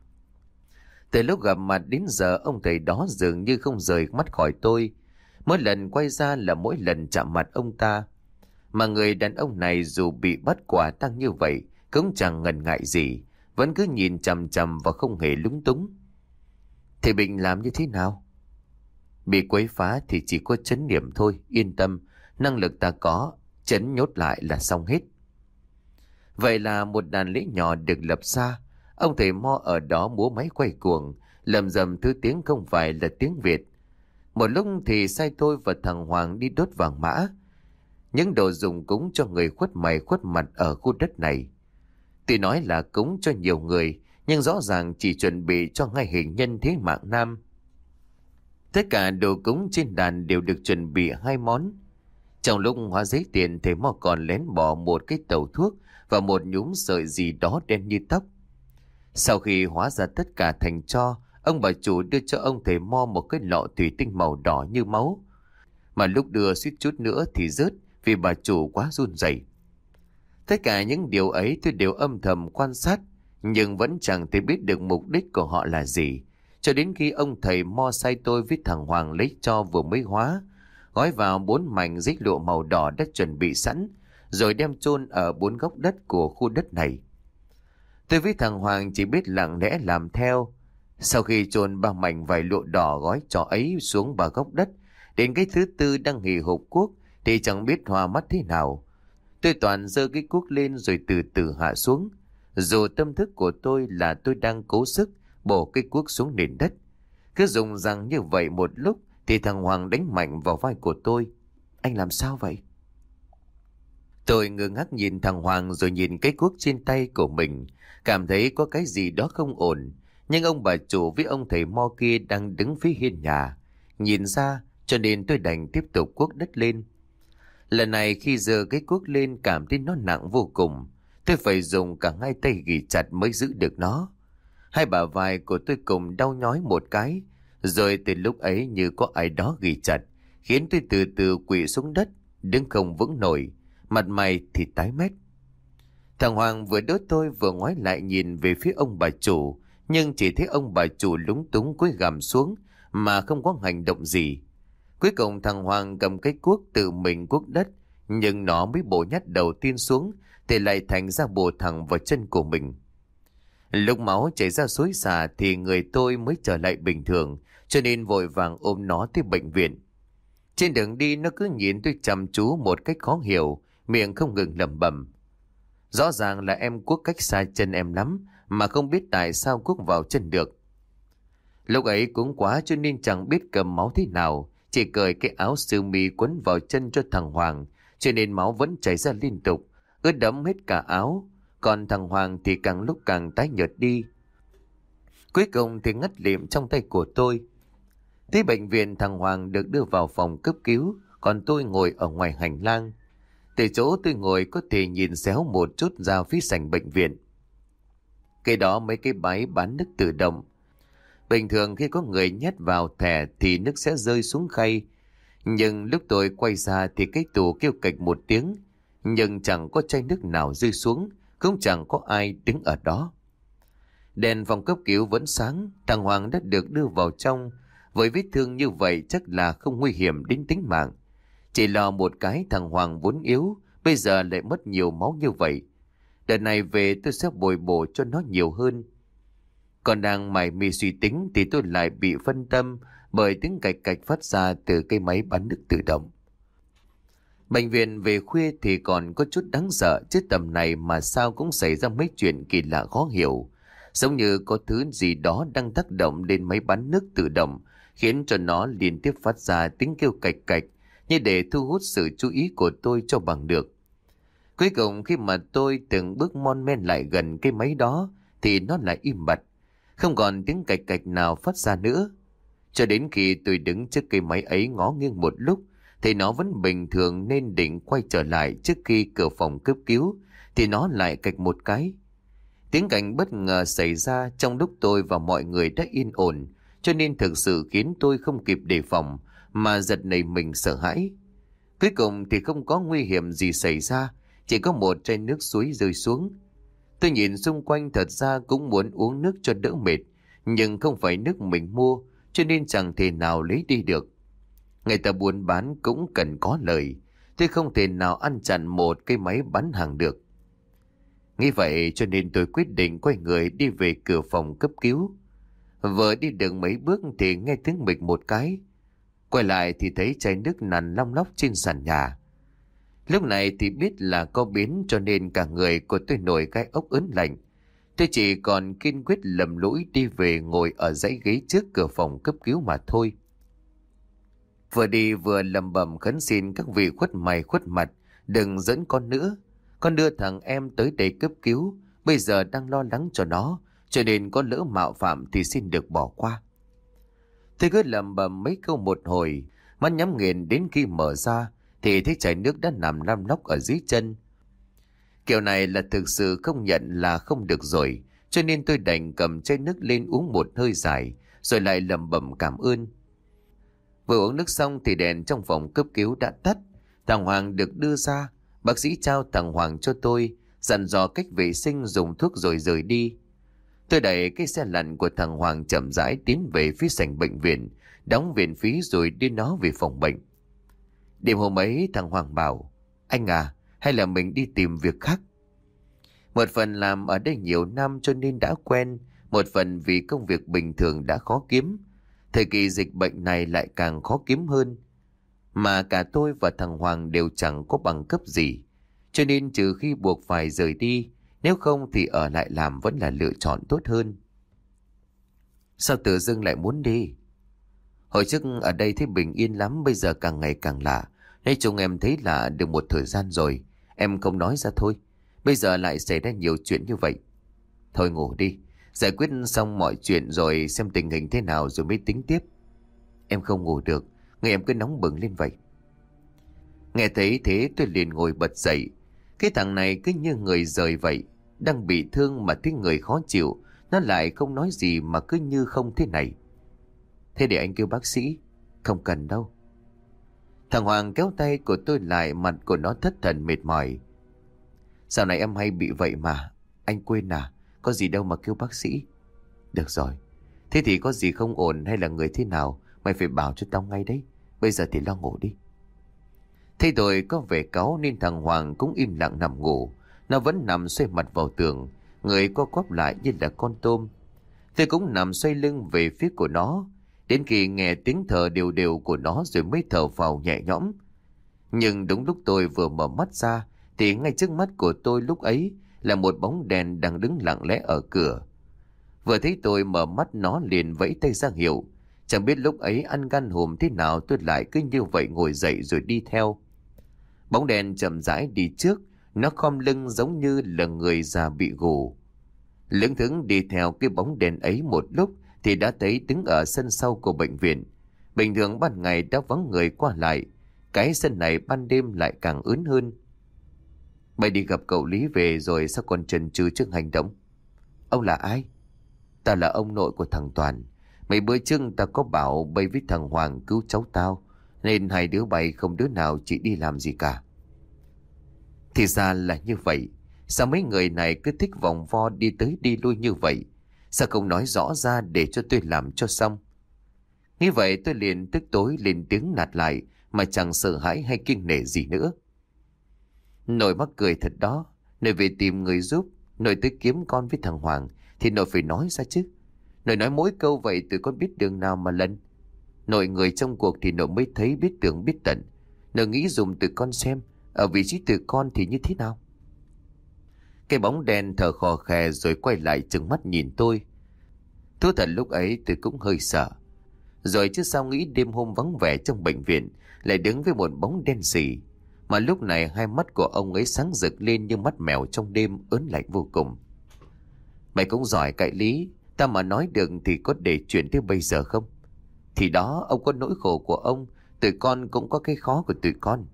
Từ lúc gặp mặt đến giờ, ông thầy đó dường như không rời mắt khỏi tôi. Mỗi lần quay ra là mỗi lần chạm mặt ông ta. Mà người đàn ông này dù bị bắt quả tang như vậy cũng chẳng ngần ngại gì, vẫn cứ nhìn chằm chằm và không hề lúng túng. Thầy Bình làm như thế nào? Bị quấy phá thì chỉ có trấn niệm thôi, yên tâm, năng lực ta có, trấn nhốt lại là xong hết. Vậy là một đàn lễ nhỏ được lập ra. Ông thầy Mo ở đó múa máy quay cuồng, lầm rầm thứ tiếng không phải là tiếng Việt. Một lúc thì sai tôi và thằng Hoàng đi đốt vàng mã, những đồ dùng cúng cho người khuất mày khuất mặt ở khu đất này. Tuy nói là cúng cho nhiều người, nhưng rõ ràng chỉ chuẩn bị cho ngay hình nhân thế mạng nam. Tất cả đồ cúng trên đàn đều được chuẩn bị hai món. Trong lúc hóa giấy tiền, thầy Mo còn lén bỏ một cái tàu thuốc và một nhúm sợi gì đó đen như tóc. Sau khi hóa ra tất cả thành tro, ông bà chủ đưa cho ông thầy Mo một cái lọ thủy tinh màu đỏ như máu, mà lúc đưa suýt chút nữa thì rớt vì bà chủ quá run rẩy. Tất cả những điều ấy tôi đều âm thầm quan sát, nhưng vẫn chẳng thể biết được mục đích của họ là gì, cho đến khi ông thầy Mo sai tôi với thằng Hoàng lấy tro vừa mới hóa, gói vào bốn mảnh giấy lụa màu đỏ đã chuẩn bị sẵn, rồi đem chôn ở bốn góc đất của khu đất này. Tôi với thằng Hoàng chỉ biết lặng lẽ làm theo. Sau khi chôn ba mảnh vải lụa đỏ gói tro ấy xuống ba góc đất, đến cái thứ tư đang hì hục cuốc thì chẳng biết hòa mắt thế nào. Tôi toàn giơ cái cuốc lên rồi từ từ hạ xuống. Dù tâm thức của tôi là tôi đang cố sức bổ cái cuốc xuống nền đất. Cứ dùng rằng như vậy một lúc thì thằng Hoàng đánh mạnh vào vai của tôi. Anh làm sao vậy? Tôi ngơ ngác nhìn thằng Hoàng rồi nhìn cái cuốc trên tay của mình, cảm thấy có cái gì đó không ổn. Nhưng ông bà chủ với ông thầy Mo kia đang đứng phía hiên nhà, nhìn ra, cho nên tôi đành tiếp tục cuốc đất lên. Lần này khi giơ cái cuốc lên cảm thấy nó nặng vô cùng. Tôi phải dùng cả hai tay ghì chặt mới giữ được nó. Hai bả vai của tôi cùng đau nhói một cái, rồi từ lúc ấy như có ai đó ghì chặt, khiến tôi từ từ quỵ xuống đất, đứng không vững nổi, mặt mày thì tái mét. Thằng Hoàng vừa đỡ tôi vừa ngoái lại nhìn về phía ông bà chủ, nhưng chỉ thấy ông bà chủ lúng túng cúi gằm xuống mà không có hành động gì. Cuối cùng thằng Hoàng cầm cái cuốc tự mình cuốc đất, nhưng nó mới bổ nhát đầu tiên xuống thì lại thành ra bổ thẳng vào chân của mình. Lúc máu chảy ra xối xả thì người tôi mới trở lại bình thường, cho nên vội vàng ôm nó tới bệnh viện. Trên đường đi nó cứ nhìn tôi chăm chú một cách khó hiểu, miệng không ngừng lẩm bẩm. Rõ ràng là em cuốc cách xa chân em lắm, mà không biết tại sao cuốc vào chân được. Lúc ấy cũng quá cho nên chẳng biết cầm máu thế nào, chỉ cởi cái áo sơ mi quấn vào chân cho thằng Hoàng, cho nên máu vẫn chảy ra liên tục, ướt đẫm hết cả áo. Còn thằng Hoàng thì càng lúc càng tái nhợt đi. Cuối cùng thì ngất lịm trong tay của tôi. Tới bệnh viện, thằng Hoàng được đưa vào phòng cấp cứu, còn tôi ngồi ở ngoài hành lang. Từ chỗ tôi ngồi có thể nhìn xéo một chút ra phía sảnh bệnh viện. Cái đó mấy cái máy bán nước tự động. Bình thường khi có người nhét vào thẻ thì nước sẽ rơi xuống khay. Nhưng lúc tôi quay ra thì cái tủ kêu cạch một tiếng, nhưng chẳng có chai nước nào rơi xuống, cũng chẳng có ai đứng ở đó. Đèn phòng cấp cứu vẫn sáng, thằng Hoàng đã được đưa vào trong. Với vết thương như vậy chắc là không nguy hiểm đến tính mạng. Chỉ lo một cái thằng Hoàng vốn yếu, bây giờ lại mất nhiều máu như vậy. Đợt này về tôi sẽ bồi bổ cho nó nhiều hơn. Còn đang mải mê suy tính thì tôi lại bị phân tâm bởi tiếng cạch cạch phát ra từ cái máy bán nước tự động. Bệnh viện về khuya thì còn có chút đáng sợ, chứ tầm này mà sao cũng xảy ra mấy chuyện kỳ lạ khó hiểu. Giống như có thứ gì đó đang tác động lên máy bán nước tự động, khiến cho nó liên tiếp phát ra tiếng kêu cạch cạch, như để thu hút sự chú ý của tôi cho bằng được. Cuối cùng khi mà tôi từng bước mon men lại gần cái máy đó thì nó lại im bặt, không còn tiếng cạch cạch nào phát ra nữa. Cho đến khi tôi đứng trước cây máy ấy ngó nghiêng một lúc thì nó vẫn bình thường, nên định quay trở lại trước khi cửa phòng cấp cứu thì nó lại cạch một cái. Tiếng cạch bất ngờ xảy ra trong lúc tôi và mọi người đã yên ổn, cho nên thực sự khiến tôi không kịp đề phòng mà giật nảy mình sợ hãi. Cuối cùng thì không có nguy hiểm gì xảy ra, chỉ có một chai nước suối rơi xuống. Tôi nhìn xung quanh, thật ra cũng muốn uống nước cho đỡ mệt, nhưng không phải nước mình mua, cho nên chẳng thể nào lấy đi được. Người ta buôn bán cũng cần có lời, tôi không thể nào ăn chặn một cái máy bán hàng được. Nghĩ vậy cho nên tôi quyết định quay người đi về cửa phòng cấp cứu. Vừa đi được mấy bước thì nghe tiếng bịch một cái. Quay lại thì thấy chai nước nằm long lóc trên sàn nhà. Lúc này thì biết là có biến, cho nên cả người của tôi nổi gai ốc ớn lạnh. Tôi chỉ còn kiên quyết lầm lũi đi về ngồi ở dãy ghế trước cửa phòng cấp cứu mà thôi. Vừa đi vừa lầm bầm khấn xin các vị khuất mày khuất mặt đừng dẫn con nữa. Con đưa thằng em tới đây cấp cứu, bây giờ đang lo lắng cho nó, cho nên có lỡ mạo phạm thì xin được bỏ qua. Tôi cứ lẩm bẩm mấy câu một hồi, mắt nhắm nghiền đến khi mở ra thì thấy chai nước đã nằm lăm lóc ở dưới chân. Kiểu này là thực sự không nhận là không được rồi, cho nên tôi đành cầm chai nước lên uống một hơi dài, rồi lại lẩm bẩm cảm ơn. Vừa uống nước xong thì đèn trong phòng cấp cứu đã tắt. Thằng Hoàng được đưa ra, bác sĩ trao thằng Hoàng cho tôi, dặn dò cách vệ sinh, dùng thuốc rồi rời đi. Tôi đẩy cái xe lăn của thằng Hoàng chậm rãi tiến về phía sảnh bệnh viện, đóng viện phí rồi đưa nó về phòng bệnh. Đêm hôm ấy thằng Hoàng bảo, anh à, hay là mình đi tìm việc khác. Một phần làm ở đây nhiều năm cho nên đã quen, một phần vì công việc bình thường đã khó kiếm. Thời kỳ dịch bệnh này lại càng khó kiếm hơn. Mà cả tôi và thằng Hoàng đều chẳng có bằng cấp gì, cho nên trừ khi buộc phải rời đi, nếu không thì ở lại làm vẫn là lựa chọn tốt hơn. Sao tự dưng lại muốn đi? Hồi trước ở đây thấy bình yên lắm, bây giờ càng ngày càng lạ. Nói chung em thấy lạ được một thời gian rồi, em không nói ra thôi. Bây giờ lại xảy ra nhiều chuyện như vậy. Thôi ngủ đi, giải quyết xong mọi chuyện rồi xem tình hình thế nào rồi mới tính tiếp. Em không ngủ được, người em cứ nóng bừng lên vậy. Nghe thấy thế tôi liền ngồi bật dậy. Cái thằng này cứ như người rời vậy, đang bị thương mà thấy người khó chịu, nó lại không nói gì mà cứ như không thế này. Thế để anh kêu bác sĩ. Không cần đâu. Thằng Hoàng kéo tay của tôi lại, mặt của nó thất thần mệt mỏi. Dạo này em hay bị vậy mà, anh quên à, có gì đâu mà kêu bác sĩ. Được rồi, thế thì có gì không ổn hay là người thế nào, mày phải bảo cho tao ngay đấy. Bây giờ thì lo ngủ đi. Thế rồi có vẻ cáu nên thằng Hoàng cũng im lặng nằm ngủ. Nó vẫn nằm xoay mặt vào tường, người co quắp lại như là con tôm. Tôi cũng nằm xoay lưng về phía của nó, đến khi nghe tiếng thở đều đều của nó rồi mới thở phào nhẹ nhõm. Nhưng đúng lúc tôi vừa mở mắt ra thì ngay trước mắt của tôi lúc ấy là một bóng đèn đang đứng lặng lẽ ở cửa. Vừa thấy tôi mở mắt nó liền vẫy tay ra hiệu. Chẳng biết lúc ấy ăn gan hùm thế nào tôi lại cứ như vậy ngồi dậy rồi đi theo. Bóng đèn chậm rãi đi trước, nó khom lưng giống như là người già bị gù. Lững thững đi theo cái bóng đèn ấy một lúc thì đã thấy đứng ở sân sau của bệnh viện. Bình thường ban ngày đã vắng người qua lại, cái sân này ban đêm lại càng ướn hơn. Mày đi gặp cậu Lý về rồi sao còn chần chừ trước hành động? Ông là ai? Ta là ông nội của thằng Toàn. Mấy bữa trước ta có bảo bay với thằng Hoàng cứu cháu tao, nên hai đứa bay không đứa nào chỉ đi làm gì cả. Thì ra là như vậy. Sao mấy người này cứ thích vòng vo đi tới đi lui như vậy? Sao không nói rõ ra để cho tôi làm cho xong? Như vậy tôi liền tức tối lên tiếng nạt lại, mà chẳng sợ hãi hay kinh nể gì nữa. Nội mắc cười thật đó. Nội về tìm người giúp, nội tới kiếm con với thằng Hoàng thì nội phải nói ra chứ. Nội nói mỗi câu vậy tụi con biết đường nào mà lần. Nội người trong cuộc thì nội mới thấy biết tưởng biết tận. Nội nghĩ dùng tụi con xem ở vị trí tụi con thì như thế nào. Cái bóng đen thở khò khè rồi quay lại trừng mắt nhìn tôi. Thú thật lúc ấy tôi cũng hơi sợ. Rồi chứ sao nghĩ đêm hôm vắng vẻ trong bệnh viện lại đứng với một bóng đen xì. Mà lúc này hai mắt của ông ấy sáng rực lên như mắt mèo trong đêm ớn lạnh vô cùng. Mày cũng giỏi cãi lý. Ta mà nói được thì có để chuyện tới bây giờ không? Thì đó, ông có nỗi khổ của ông, tụi con cũng có cái khó của tụi con.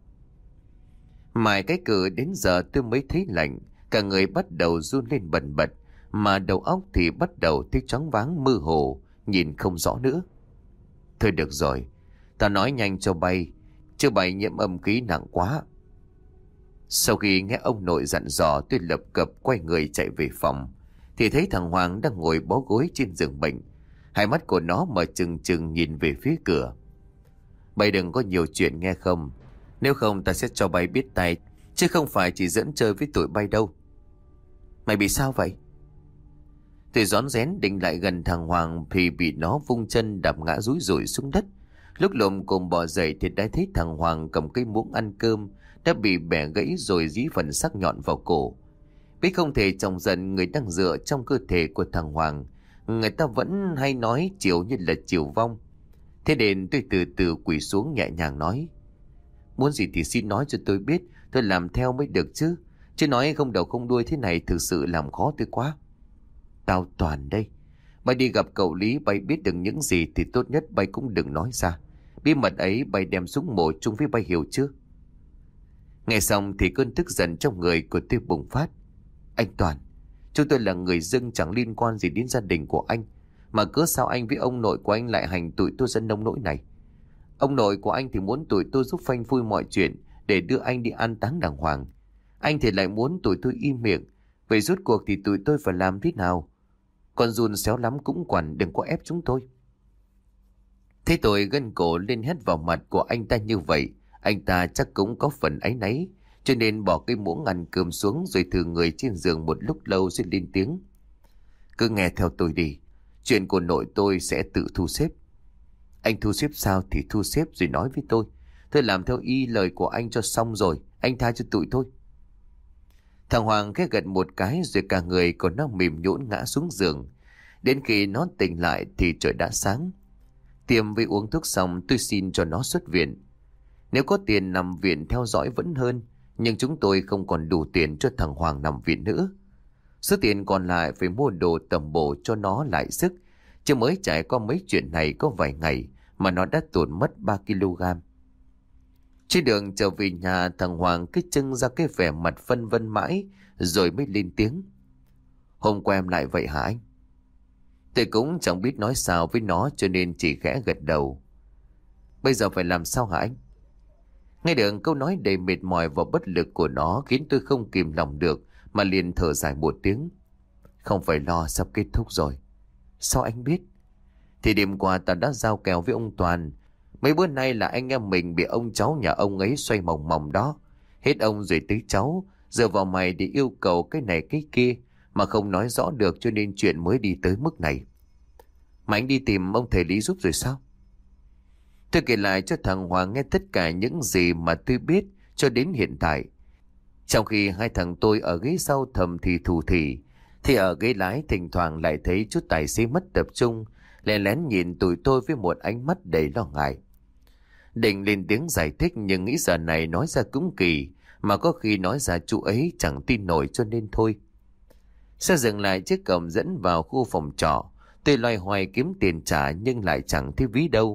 Mãi cái cử đến giờ tôi mới thấy lạnh, cả người bắt đầu run lên bần bật, mà đầu óc thì bắt đầu thấy choáng váng mơ hồ, nhìn không rõ nữa. Thôi được rồi, ta nói nhanh cho bay, chứ bay nhiễm âm khí nặng quá. Sau khi nghe ông nội dặn dò, tôi lập cập quay người chạy về phòng, thì thấy thằng Hoàng đang ngồi bó gối trên giường bệnh. Hai mắt của nó mở trừng trừng nhìn về phía cửa. Bay đừng có nhiều chuyện nghe không? Nếu không ta sẽ cho bay biết tay, chứ không phải chỉ dẫn chơi với tụi bay đâu. Mày bị sao vậy? Tôi rón rén định lại gần thằng Hoàng thì bị nó vung chân đạp ngã rúi rủi xuống đất. Lúc lồm cồm bò dậy thì đã thấy thằng Hoàng cầm cây muỗng ăn cơm đã bị bẻ gãy rồi dí phần sắc nhọn vào cổ. Biết không thể chồng giận người đang dựa trong cơ thể của thằng Hoàng, người ta vẫn hay nói chiều như là chiều vong. Thế nên tôi từ từ quỳ xuống nhẹ nhàng nói: Muốn gì thì xin nói cho tôi biết, tôi làm theo mới được chứ. Chứ nói không đầu không đuôi thế này thực sự làm khó tôi quá. Tao Toàn đây. Bay đi gặp cậu Lý, bay biết được những gì thì tốt nhất bay cũng đừng nói ra. Bí mật ấy bay đem xuống mổ chung với bay, hiểu chưa? Nghe xong thì cơn tức giận trong người của tôi bùng phát. Anh Toàn, chúng tôi là người dưng chẳng liên quan gì đến gia đình của anh. Mà cớ sao anh với ông nội của anh lại hành tụi tôi dân nông nỗi này? Ông nội của anh thì muốn tụi tôi giúp phanh phui mọi chuyện để đưa anh đi an táng đàng hoàng. Anh thì lại muốn tụi tôi im miệng. Vậy rốt cuộc thì tụi tôi phải làm thế nào? Con giun xéo lắm cũng quản, đừng có ép chúng tôi. Thế tôi gân cổ lên hét vào mặt của anh ta như vậy, anh ta chắc cũng có phần áy náy, cho nên bỏ cái muỗng ăn cơm xuống rồi thử người trên giường một lúc lâu rồi lên tiếng. Cứ nghe theo tôi đi, chuyện của nội tôi sẽ tự thu xếp. Anh thu xếp sao thì thu xếp rồi nói với tôi. Tôi làm theo y lời của anh cho xong rồi, anh tha cho tụi tôi. Thằng Hoàng khẽ gật một cái rồi cả người của nó mềm nhũn ngã xuống giường. Đến khi nó tỉnh lại thì trời đã sáng. Tiêm với uống thuốc xong tôi xin cho nó xuất viện. Nếu có tiền nằm viện theo dõi vẫn hơn, nhưng chúng tôi không còn đủ tiền cho thằng Hoàng nằm viện nữa. Số tiền còn lại phải mua đồ tầm bổ cho nó lại sức, chứ mới trải qua mấy chuyện này có vài ngày mà nó đã tụt mất ba ki lô gam. Trên đường trở về nhà, thằng Hoàng cứ trưng ra cái vẻ mặt phân vân mãi rồi mới lên tiếng. Hôm qua em lại vậy hả anh? Tôi cũng chẳng biết nói sao với nó cho nên chỉ khẽ gật đầu. Bây giờ phải làm sao hả anh? Nghe được câu nói đầy mệt mỏi và bất lực của nó khiến tôi không kìm lòng được mà liền thở dài một tiếng. Không phải lo, sắp kết thúc rồi. Sao anh biết? Thì đêm qua ta đã giao kèo với ông Toàn. Mấy bữa nay là anh em mình bị ông cháu nhà ông ấy xoay mòng mòng đó. Hết ông rồi tới cháu, giờ vào mày để yêu cầu cái này cái kia mà không nói rõ được, cho nên chuyện mới đi tới mức này. Mà anh đi tìm ông thầy Lý giúp rồi sao? Tôi kể lại cho thằng Hoàng nghe tất cả những gì mà tôi biết cho đến hiện tại. Trong khi hai thằng tôi ở ghế sau thầm thì thù thì, thì ở ghế lái thỉnh thoảng lại thấy chút tài xế mất tập trung, lén lén nhìn tụi tôi với một ánh mắt đầy lo ngại. Định lên tiếng giải thích nhưng nghĩ giờ này nói ra cũng kỳ, mà có khi nói ra chú ấy chẳng tin nổi cho nên thôi. Xe dừng lại chiếc cổng dẫn vào khu phòng trọ. Tôi loay hoay kiếm tiền trả nhưng lại chẳng thấy ví đâu.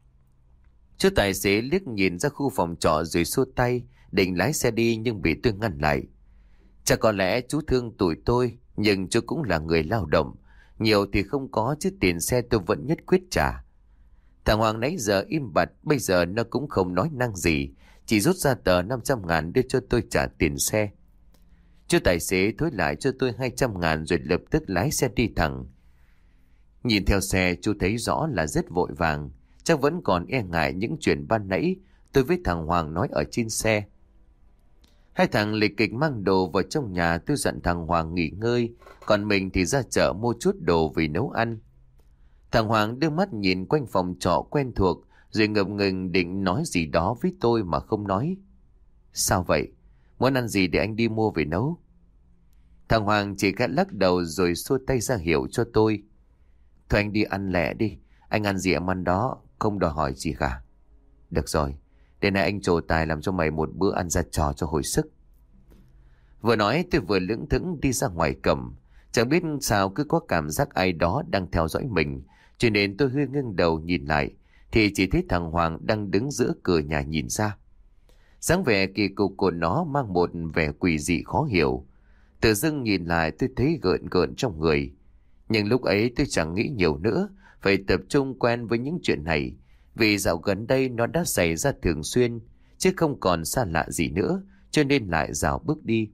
Chú tài xế liếc nhìn ra khu phòng trọ rồi xua tay định lái xe đi nhưng bị tôi ngăn lại. Chắc có lẽ chú thương tụi tôi, nhưng chú cũng là người lao động, nhiều thì không có chứ tiền xe tôi vẫn nhất quyết trả. Thằng Hoàng nãy giờ im bặt, bây giờ nó cũng không nói năng gì, chỉ rút ra tờ năm trăm ngàn đưa cho tôi trả tiền xe. Chú tài xế thối lại cho tôi hai trăm ngàn rồi lập tức lái xe đi thẳng. Nhìn theo xe chú thấy rõ là rất vội vàng, chắc vẫn còn e ngại những chuyện ban nãy tôi với thằng Hoàng nói ở trên xe. Hai thằng lịch kịch mang đồ vào trong nhà, tôi dặn thằng Hoàng nghỉ ngơi, còn mình thì ra chợ mua chút đồ vì nấu ăn. Thằng Hoàng đưa mắt nhìn quanh phòng trọ quen thuộc rồi ngập ngừng định nói gì đó với tôi mà không nói. Sao vậy? Muốn ăn gì để anh đi mua về nấu? Thằng Hoàng chỉ khẽ lắc đầu rồi xua tay ra hiệu cho tôi. Thôi anh đi ăn lẹ đi, anh ăn gì em ăn đó, không đòi hỏi gì cả. Được rồi, để này anh trổ tài làm cho mày một bữa ăn ra trò cho hồi sức. Vừa nói tôi vừa lững thững đi ra ngoài cổng. Chẳng biết sao cứ có cảm giác ai đó đang theo dõi mình, cho nên tôi hơi ngưng đầu nhìn lại thì chỉ thấy thằng Hoàng đang đứng giữa cửa nhà nhìn ra. Dáng vẻ kỳ cục của nó mang một vẻ quỷ dị khó hiểu. Tự dưng nhìn lại tôi thấy gợn gợn trong người. Nhưng lúc ấy tôi chẳng nghĩ nhiều nữa, phải tập trung quen với những chuyện này, vì dạo gần đây nó đã xảy ra thường xuyên, chứ không còn xa lạ gì nữa, cho nên lại rảo bước đi.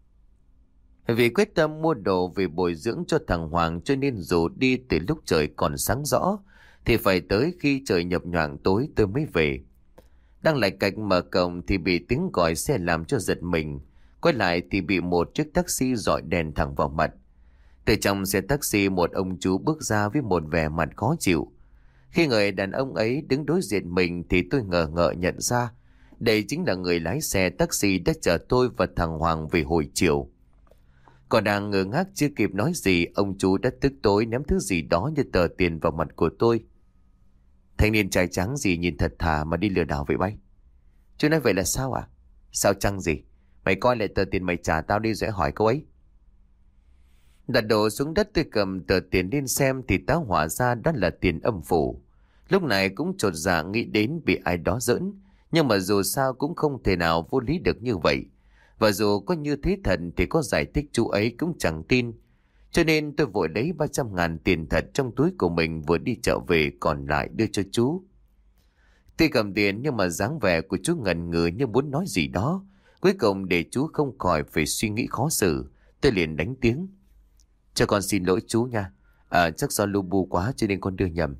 Vì quyết tâm mua đồ về bồi dưỡng cho thằng Hoàng cho nên dù đi từ lúc trời còn sáng rõ, thì phải tới khi trời nhập nhoạng tối tôi mới về. Đang lạch cạch mở cổng thì bị tiếng gọi xe làm cho giật mình. Quay lại thì bị một chiếc taxi rọi đèn thẳng vào mặt. Từ trong xe taxi một ông chú bước ra với một vẻ mặt khó chịu. Khi người đàn ông ấy đứng đối diện mình thì tôi ngờ ngợ nhận ra đây chính là người lái xe taxi đã chở tôi và thằng Hoàng về hồi chiều. Còn đang ngơ ngác chưa kịp nói gì, ông chú đã tức tối ném thứ gì đó như tờ tiền vào mặt của tôi. Thanh niên trai trắng gì nhìn thật thà mà đi lừa đảo vậy bay? Chú nói vậy là sao à? Sao chăng gì? Mày coi lại tờ tiền mày trả tao đi rồi hỏi câu ấy. Đặt đồ xuống đất, tôi cầm tờ tiền lên xem thì tá hỏa ra đó là tiền âm phủ. Lúc này cũng chột dạ nghĩ đến bị ai đó giỡn, nhưng mà dù sao cũng không thể nào vô lý được như vậy. Và dù có như thế thật thì có giải thích chú ấy cũng chẳng tin. Cho nên tôi vội lấy ba trăm ngàn tiền thật trong túi của mình vừa đi chợ về, còn lại đưa cho chú. Tuy cầm tiền nhưng mà dáng vẻ của chú ngần ngừ như muốn nói gì đó. Cuối cùng để chú không khỏi phải suy nghĩ khó xử, tôi liền đánh tiếng: "Cho con xin lỗi chú nha. À, chắc do lu bu quá cho nên con đưa nhầm."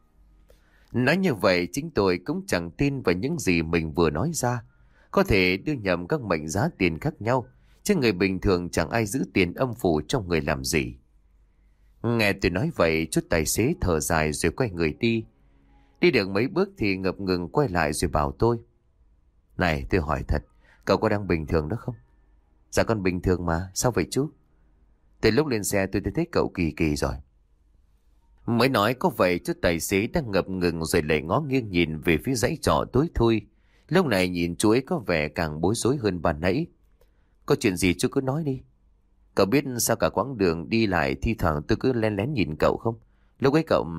Nói như vậy chính tôi cũng chẳng tin vào những gì mình vừa nói ra. Có thể đưa nhầm các mệnh giá tiền khác nhau, chứ người bình thường chẳng ai giữ tiền âm phủ trong người làm gì. Nghe tôi nói vậy, chút tài xế thở dài rồi quay người đi. Đi được mấy bước thì ngập ngừng quay lại rồi bảo tôi: "Này, tôi hỏi thật, cậu có đang bình thường đó không?" "Dạ con bình thường mà, sao vậy chú?" "Từ lúc lên xe tôi thấy cậu kỳ kỳ rồi." Mới nói có vậy, chút tài xế đang ngập ngừng rồi lại ngó nghiêng nhìn về phía dãy trọ tối thui. Lúc này nhìn chú ấy có vẻ càng bối rối hơn ban nãy. "Có chuyện gì chú cứ nói đi. Cậu biết sao cả quãng đường đi lại thi thoảng tôi cứ lén lén nhìn cậu không? Lúc ấy cậu..."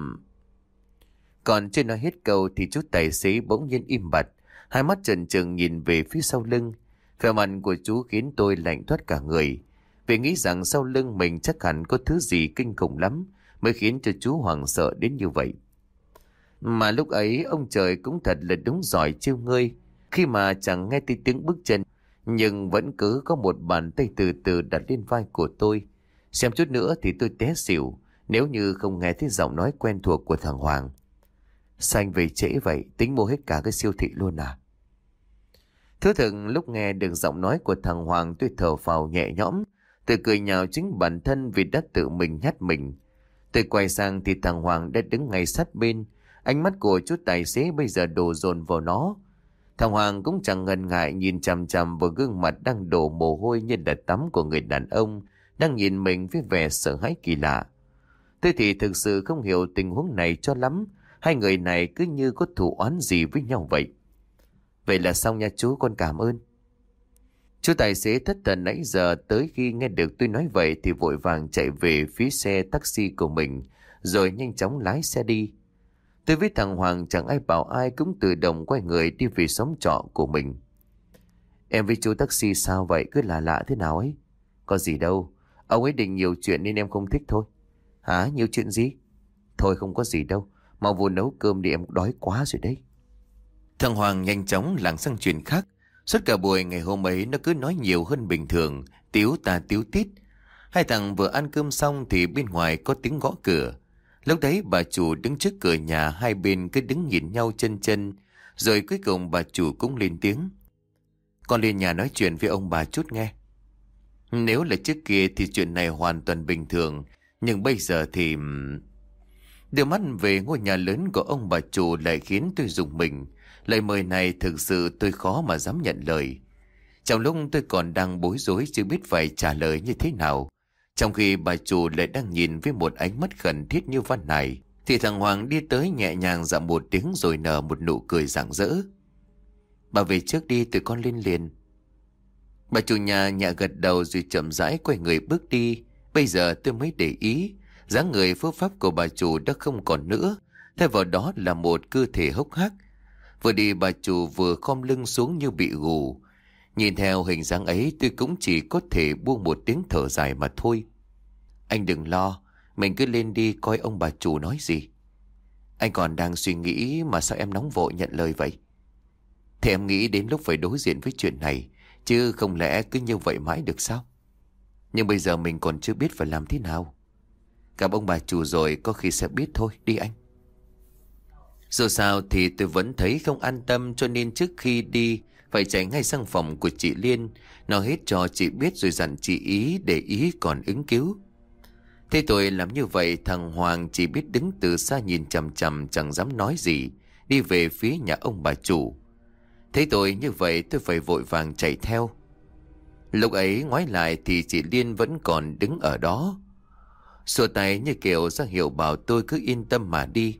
Còn chưa nói hết câu thì chút tài xế bỗng nhiên im bặt, hai mắt trần trừng nhìn về phía sau lưng. Vẻ mặt của chú khiến tôi lạnh toát cả người, vì nghĩ rằng sau lưng mình chắc hẳn có thứ gì kinh khủng lắm mới khiến cho chú hoảng sợ đến như vậy. Mà lúc ấy ông trời cũng thật là đúng giỏi chiêu ngươi, khi mà chẳng nghe thấy tiếng bước chân nhưng vẫn cứ có một bàn tay từ từ đặt lên vai của tôi. Xem chút nữa thì tôi té xỉu nếu như không nghe thấy giọng nói quen thuộc của thằng Hoàng. "Sao anh về trễ vậy, tính mua hết cả cái siêu thị luôn à?" Thú thực lúc nghe được giọng nói của thằng Hoàng tôi thở phào nhẹ nhõm, tôi cười nhạo chính bản thân vì đã tự mình nhát mình. Tôi quay sang thì thằng Hoàng đã đứng ngay sát bên, ánh mắt của chú tài xế bây giờ đổ dồn vào nó. Thằng Hoàng cũng chẳng ngần ngại nhìn chằm chằm vào gương mặt đang đổ mồ hôi như là tắm của người đàn ông đang nhìn mình với vẻ sợ hãi kỳ lạ. Tôi thì thực sự không hiểu tình huống này cho lắm, hai người này cứ như có thù oán gì với nhau vậy. "Vậy là xong nha chú, con cảm ơn." Chú tài xế thất thần nãy giờ tới khi nghe được tôi nói vậy thì vội vàng chạy về phía xe taxi của mình rồi nhanh chóng lái xe đi. Tôi với thằng Hoàng chẳng ai bảo ai cũng tự động quay người đi về xóm trọ của mình. "Em với chú taxi sao vậy, cứ lạ lạ thế nào ấy?" "Có gì đâu, ông ấy định nhiều chuyện nên em không thích thôi." "Hả, nhiều chuyện gì?" "Thôi không có gì đâu, mau vô nấu cơm đi, em đói quá rồi đấy." Thằng Hoàng nhanh chóng lảng sang chuyện khác. Suốt cả buổi ngày hôm ấy nó cứ nói nhiều hơn bình thường, tíu tà tíu tít. Hai thằng vừa ăn cơm xong thì bên ngoài có tiếng gõ cửa. Lúc đấy bà chủ đứng trước cửa nhà, hai bên cứ đứng nhìn nhau chân chân. Rồi cuối cùng bà chủ cũng lên tiếng: "Con lên nhà nói chuyện với ông bà chút nghe." Nếu là trước kia thì chuyện này hoàn toàn bình thường, nhưng bây giờ thì... Đưa mắt về ngôi nhà lớn của ông bà chủ lại khiến tôi rùng mình. Lời mời này thực sự tôi khó mà dám nhận lời. Trong lúc tôi còn đang bối rối chưa biết phải trả lời như thế nào, trong khi bà chủ lại đang nhìn với một ánh mắt khẩn thiết như van nài, thì thằng Hoàng đi tới nhẹ nhàng dặm một tiếng rồi nở một nụ cười rạng rỡ. "Bà về trước đi, tụi con lên liền." Bà chủ nhà nhẹ gật đầu rồi chậm rãi quay người bước đi. Bây giờ tôi mới để ý, dáng người phúc pháp của bà chủ đã không còn nữa, thay vào đó là một cơ thể hốc hác. Vừa đi bà chủ vừa khom lưng xuống như bị gù. Nhìn theo hình dáng ấy tôi cũng chỉ có thể buông một tiếng thở dài mà thôi. "Anh đừng lo, mình cứ lên đi coi ông bà chủ nói gì." "Anh còn đang suy nghĩ mà sao em nóng vội nhận lời vậy?" "Thì em nghĩ đến lúc phải đối diện với chuyện này, chứ không lẽ cứ như vậy mãi được sao? Nhưng bây giờ mình còn chưa biết phải làm thế nào. Gặp ông bà chủ rồi có khi sẽ biết thôi, đi anh." Dù sao thì tôi vẫn thấy không an tâm, cho nên trước khi đi phải chạy ngay sang phòng của chị Liên, nói hết cho chị biết rồi dặn chị ý để ý còn ứng cứu. Thế tôi làm như vậy, thằng Hoàng chỉ biết đứng từ xa nhìn chằm chằm chẳng dám nói gì, đi về phía nhà ông bà chủ. Thấy tôi như vậy tôi phải vội vàng chạy theo. Lúc ấy ngoái lại thì chị Liên vẫn còn đứng ở đó, xua tay như kiểu ra hiệu bảo tôi cứ yên tâm mà đi.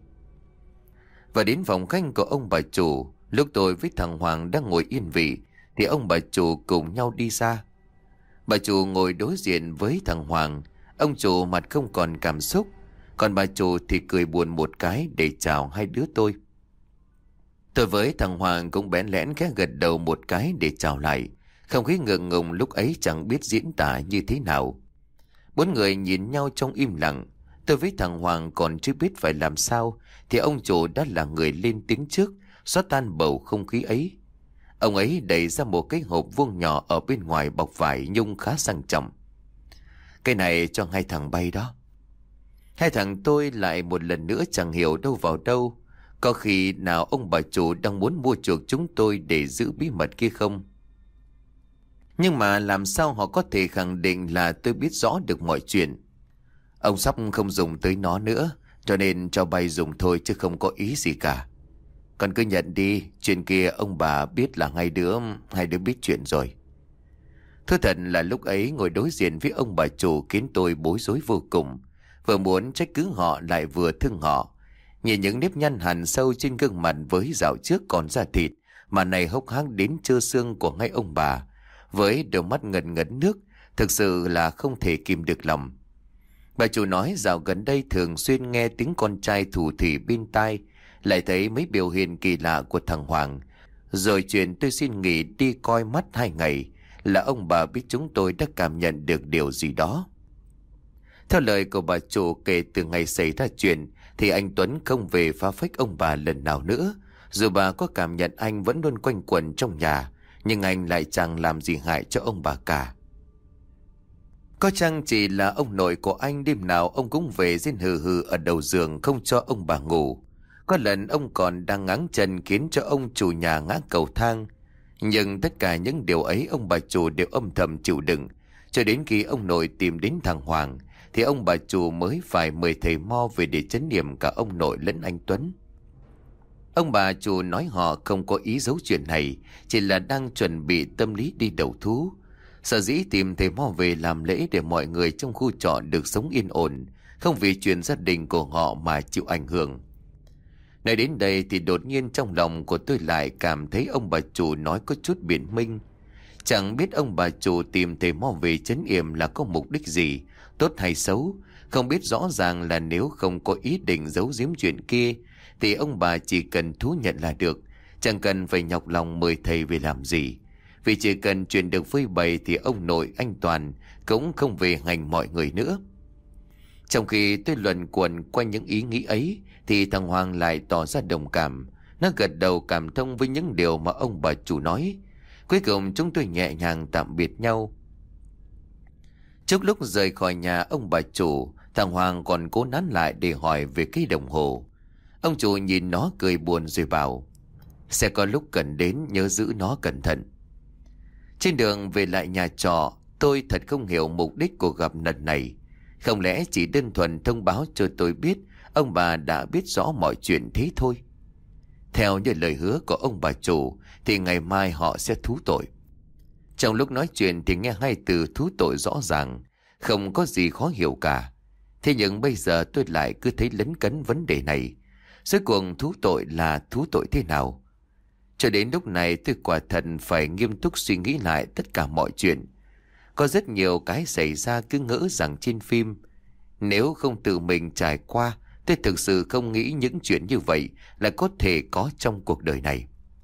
Và đến phòng khách của ông bà chủ, lúc tôi với thằng Hoàng đang ngồi yên vị thì ông bà chủ cùng nhau đi ra. Bà chủ ngồi đối diện với thằng Hoàng, Ông chủ mặt không còn cảm xúc, còn bà chủ thì cười buồn một cái để chào hai đứa tôi. Tôi với thằng Hoàng cũng bẽn lẽn khẽ gật đầu một cái để chào lại. Không khí ngượng ngùng lúc ấy chẳng biết diễn tả như thế nào. Bốn người nhìn nhau trong im lặng. Tôi với thằng Hoàng còn chưa biết phải làm sao thì ông chủ đã là người lên tiếng trước, xóa tan bầu không khí ấy. Ông ấy đẩy ra một cái hộp vuông nhỏ ở bên ngoài bọc vải nhung khá sang trọng. Cái này cho hai thằng bay đó. Hai thằng tôi lại một lần nữa chẳng hiểu đâu vào đâu. Có khi nào ông bà chủ đang muốn mua chuộc chúng tôi để giữ bí mật kia không? Nhưng mà làm sao họ có thể khẳng định là tôi biết rõ được mọi chuyện? Ông sắp không dùng tới nó nữa, cho nên cho bay dùng thôi chứ không có ý gì cả. Còn cứ nhận đi, chuyện kia ông bà biết là hai đứa, hai đứa biết chuyện rồi. Thưa thật là lúc ấy ngồi đối diện với ông bà chủ khiến tôi bối rối vô cùng. Vừa muốn trách cứ họ lại vừa thương họ. Nhìn những nếp nhăn hằn sâu trên gương mặt với dạo trước còn da thịt, mà này hốc hác đến trơ xương của ngay ông bà, với đôi mắt ngần ngấn nước, thực sự là không thể kìm được lòng. Bà chủ nói dạo gần đây thường xuyên nghe tiếng con trai thủ thỉ bên tai, lại thấy mấy biểu hiện kỳ lạ của thằng Hoàng. Rồi chuyện tôi xin nghỉ đi coi mắt hai ngày là ông bà biết chúng tôi đã cảm nhận được điều gì đó. Theo lời của bà chủ, kể từ ngày xảy ra chuyện thì anh Tuấn không về phá phách ông bà lần nào nữa. Dù bà có cảm nhận anh vẫn luôn quanh quẩn trong nhà, nhưng anh lại chẳng làm gì hại cho ông bà cả. Có chăng chỉ là ông nội của anh đêm nào ông cũng về rên hừ hừ ở đầu giường không cho ông bà ngủ. Có lần ông còn đang ngáng chân khiến cho ông chủ nhà ngã cầu thang. Nhưng tất cả những điều ấy ông bà chủ đều âm thầm chịu đựng. Cho đến khi ông nội tìm đến thằng Hoàng thì ông bà chủ mới phải mời thầy mo về để trấn yểm cả ông nội lẫn anh Tuấn. Ông bà chủ nói họ không có ý giấu chuyện này, chỉ là đang chuẩn bị tâm lý đi đầu thú. Sở dĩ tìm thầy mo về làm lễ để mọi người trong khu trọ được sống yên ổn, không vì chuyện gia đình của họ mà chịu ảnh hưởng. Nói đến đây thì đột nhiên trong lòng của tôi lại cảm thấy ông bà chủ nói có chút biện minh. Chẳng biết ông bà chủ tìm thầy mo về trấn yểm là có mục đích gì, tốt hay xấu. Không biết rõ ràng là nếu không có ý định giấu giếm chuyện kia thì ông bà chỉ cần thú nhận là được, chẳng cần phải nhọc lòng mời thầy về làm gì. Vì chỉ cần chuyện được phơi bày thì ông nội anh Toàn cũng không về hành mọi người nữa. Trong khi tôi luẩn quẩn quanh những ý nghĩ ấy thì thằng Hoàng lại tỏ ra đồng cảm. Nó gật đầu cảm thông với những điều mà ông bà chủ nói. Cuối cùng chúng tôi nhẹ nhàng tạm biệt nhau. Trước lúc rời khỏi nhà ông bà chủ, thằng Hoàng còn cố nán lại để hỏi về cái đồng hồ. Ông chủ nhìn nó cười buồn rồi bảo: sẽ có lúc cần đến, nhớ giữ nó cẩn thận. Trên đường về lại nhà trọ, tôi thật không hiểu mục đích của gặp lần này. Không lẽ chỉ đơn thuần thông báo cho tôi biết ông bà đã biết rõ mọi chuyện thế thôi? Theo như lời hứa của ông bà chủ thì ngày mai họ sẽ thú tội. Trong lúc nói chuyện thì nghe hai từ thú tội rõ ràng, không có gì khó hiểu cả. Thế nhưng bây giờ tôi lại cứ thấy lấn cấn vấn đề này. Rốt cuộc thú tội là thú tội thế nào? Cho đến lúc này tôi quả thật phải nghiêm túc suy nghĩ lại tất cả mọi chuyện. Có rất nhiều cái xảy ra cứ ngỡ rằng trên phim. Nếu không tự mình trải qua, tôi thực sự không nghĩ những chuyện như vậy là có thể có trong cuộc đời này.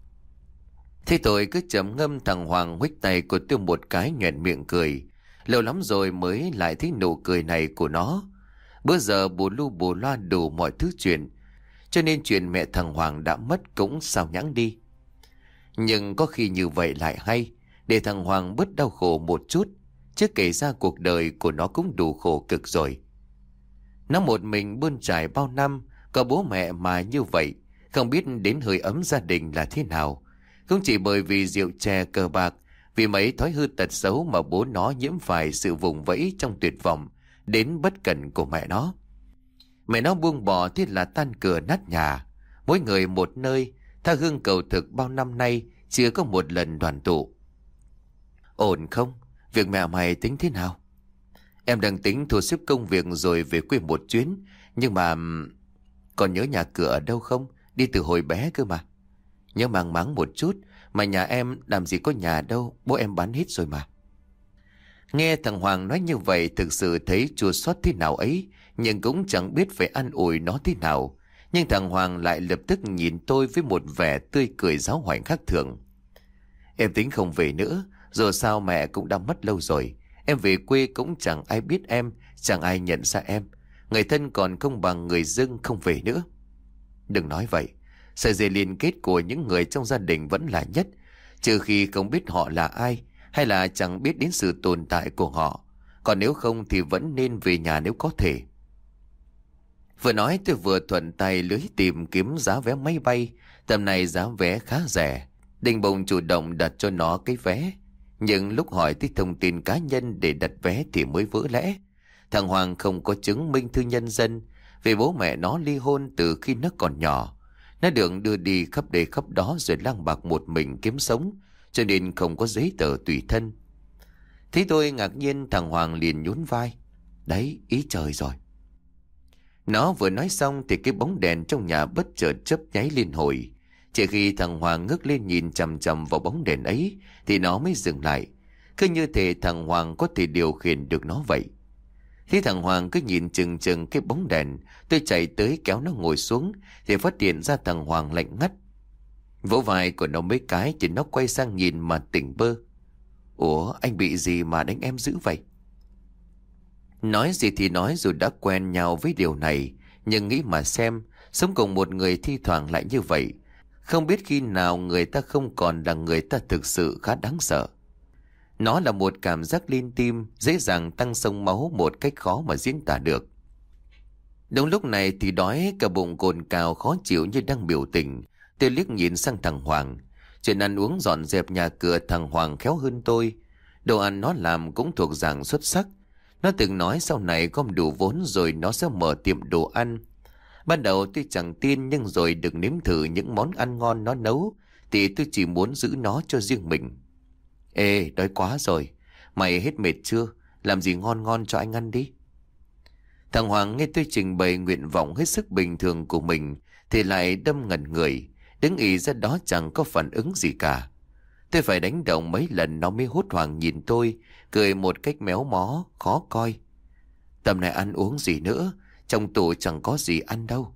Thế tôi cứ trầm ngâm, thằng Hoàng huých tay của tôi một cái nhoẻn miệng cười. Lâu lắm rồi mới lại thấy nụ cười này của nó. Bữa giờ bù lu bù loa đủ mọi thứ chuyện, cho nên chuyện mẹ thằng Hoàng đã mất cũng sao nhãng đi. Nhưng có khi như vậy lại hay, để thằng Hoàng bớt đau khổ một chút, chứ kể ra cuộc đời của nó cũng đủ khổ cực rồi. Nó một mình bươn trải bao năm, có bố mẹ mà như vậy, không biết đến hơi ấm gia đình là thế nào. Không chỉ bởi vì rượu chè cờ bạc, vì mấy thói hư tật xấu mà bố nó nhiễm phải sự vùng vẫy trong tuyệt vọng đến bất cẩn của mẹ nó. Mẹ nó buông bỏ thế là tan cửa nát nhà, mỗi người một nơi, tha hương cầu thực bao năm nay chưa có một lần đoàn tụ. Ổn không? Việc mẹ mày tính thế nào? Em đang tính thu xếp công việc rồi về quê một chuyến. Nhưng mà... còn nhớ nhà cửa ở đâu không? Đi từ hồi bé cơ mà. Nhớ mang máng một chút. Mà nhà em làm gì có nhà đâu, bố em bán hết rồi mà. Nghe thằng Hoàng nói như vậy thực sự thấy chua xót thế nào ấy, nhưng cũng chẳng biết phải an ủi nó thế nào. Nhưng thằng Hoàng lại lập tức nhìn tôi với một vẻ tươi cười giáo hoành khác thường. Em tính không về nữa, dù sao mẹ cũng đã mất lâu rồi. Em về quê cũng chẳng ai biết em, chẳng ai nhận ra em. Người thân còn không bằng người dưng, không về nữa. Đừng nói vậy. Sợi dây liên kết của những người trong gia đình vẫn là nhất, trừ khi không biết họ là ai, hay là chẳng biết đến sự tồn tại của họ. Còn nếu không thì vẫn nên về nhà nếu có thể. Vừa nói tôi vừa thuận tay lưới tìm kiếm giá vé máy bay. Tầm này giá vé khá rẻ, định bụng chủ động đặt cho nó cái vé. Nhưng lúc hỏi tới thông tin cá nhân để đặt vé thì mới vỡ lẽ. Thằng Hoàng không có chứng minh thư nhân dân, vì bố mẹ nó ly hôn từ khi nó còn nhỏ. Nó được đưa đi khắp đây khắp đó rồi lang bạc một mình kiếm sống, cho nên không có giấy tờ tùy thân. Thế tôi ngạc nhiên, thằng Hoàng liền nhún vai. Đấy, ý trời rồi. Nó vừa nói xong thì cái bóng đèn trong nhà bất chợt chớp nháy liên hồi. Chỉ khi thằng Hoàng ngước lên nhìn chằm chằm vào bóng đèn ấy thì nó mới dừng lại. Cứ như thể thằng Hoàng có thể điều khiển được nó vậy. Khi thằng Hoàng cứ nhìn chừng chừng cái bóng đèn, tôi chạy tới kéo nó ngồi xuống thì phát hiện ra thằng Hoàng lạnh ngắt. Vỗ vai của nó mấy cái thì nó quay sang nhìn mà tỉnh bơ. Ủa, anh bị gì mà đánh em dữ vậy? Nói gì thì nói, dù đã quen nhau với điều này, nhưng nghĩ mà xem, sống cùng một người thi thoảng lại như vậy, không biết khi nào người ta không còn là người ta, thực sự khá đáng sợ. Nó là một cảm giác liên tim, dễ dàng tăng sông máu một cách khó mà diễn tả được. Đúng lúc này thì đói, cả bụng cồn cào khó chịu như đang biểu tình. Tôi liếc nhìn sang thằng Hoàng. Chuyện ăn uống dọn dẹp nhà cửa thằng Hoàng khéo hơn tôi. Đồ ăn nó làm cũng thuộc dạng xuất sắc. Nó từng nói sau này gom đủ vốn rồi nó sẽ mở tiệm đồ ăn. Ban đầu tôi chẳng tin, nhưng rồi được nếm thử những món ăn ngon nó nấu thì tôi chỉ muốn giữ nó cho riêng mình. Ê, đói quá rồi. Mày hết mệt chưa? Làm gì ngon ngon cho anh ăn đi. Thằng Hoàng nghe tôi trình bày nguyện vọng hết sức bình thường của mình thì lại đâm ngẩn người, đứng ì ra đó chẳng có phản ứng gì cả. Tôi phải đánh động mấy lần nó mới hốt hoảng nhìn tôi, cười một cách méo mó, khó coi. Tầm này ăn uống gì nữa, trong tủ chẳng có gì ăn đâu.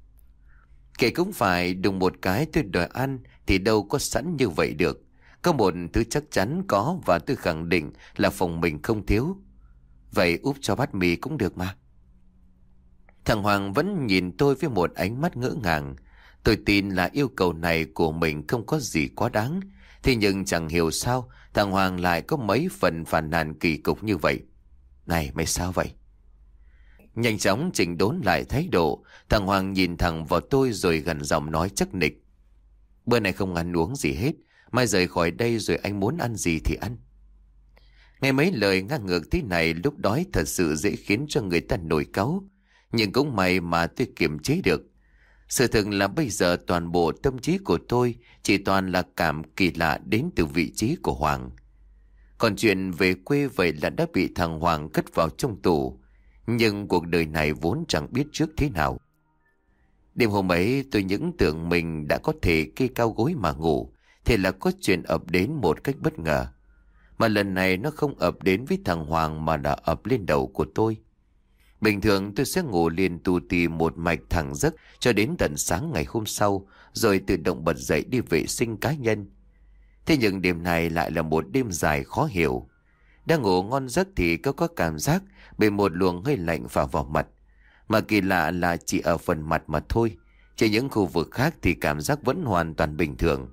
Kể cũng phải, đùng một cái tôi đòi ăn thì đâu có sẵn như vậy được. Có một thứ chắc chắn có và tôi khẳng định là phòng mình không thiếu. Vậy úp cho bát mì cũng được mà. Thằng Hoàng vẫn nhìn tôi với một ánh mắt ngỡ ngàng. Tôi tin là yêu cầu này của mình không có gì quá đáng. Thế nhưng chẳng hiểu sao thằng Hoàng lại có mấy phần phàn nàn kỳ cục như vậy. Này, mày sao vậy? Nhanh chóng chỉnh đốn lại thái độ, thằng Hoàng nhìn thẳng vào tôi rồi gần giọng nói chắc nịch. Bữa này không ăn uống gì hết, mai rời khỏi đây rồi anh muốn ăn gì thì ăn. Nghe mấy lời ngang ngược thế này lúc đói thật sự dễ khiến cho người ta nổi cáu. Nhưng cũng may mà tôi kiềm chế được. Sự thật là bây giờ toàn bộ tâm trí của tôi chỉ toàn là cảm kỳ lạ đến từ vị trí của Hoàng. Còn chuyện về quê vậy là đã bị thằng Hoàng cất vào trong tù. Nhưng cuộc đời này vốn chẳng biết trước thế nào. Đêm hôm ấy tôi những tưởng mình đã có thể kê cao gối mà ngủ, thì là có chuyện ập đến một cách bất ngờ. Mà lần này nó không ập đến với thằng Hoàng mà đã ập lên đầu của tôi. Bình thường tôi sẽ ngủ liền tù tì một mạch thẳng giấc cho đến tận sáng ngày hôm sau, rồi tự động bật dậy đi vệ sinh cá nhân. Thế nhưng đêm này lại là một đêm dài khó hiểu. Đang ngủ ngon giấc thì có có cảm giác bị một luồng hơi lạnh phả vào mặt. Mà kỳ lạ là chỉ ở phần mặt mà thôi. Trên những khu vực khác thì cảm giác vẫn hoàn toàn bình thường.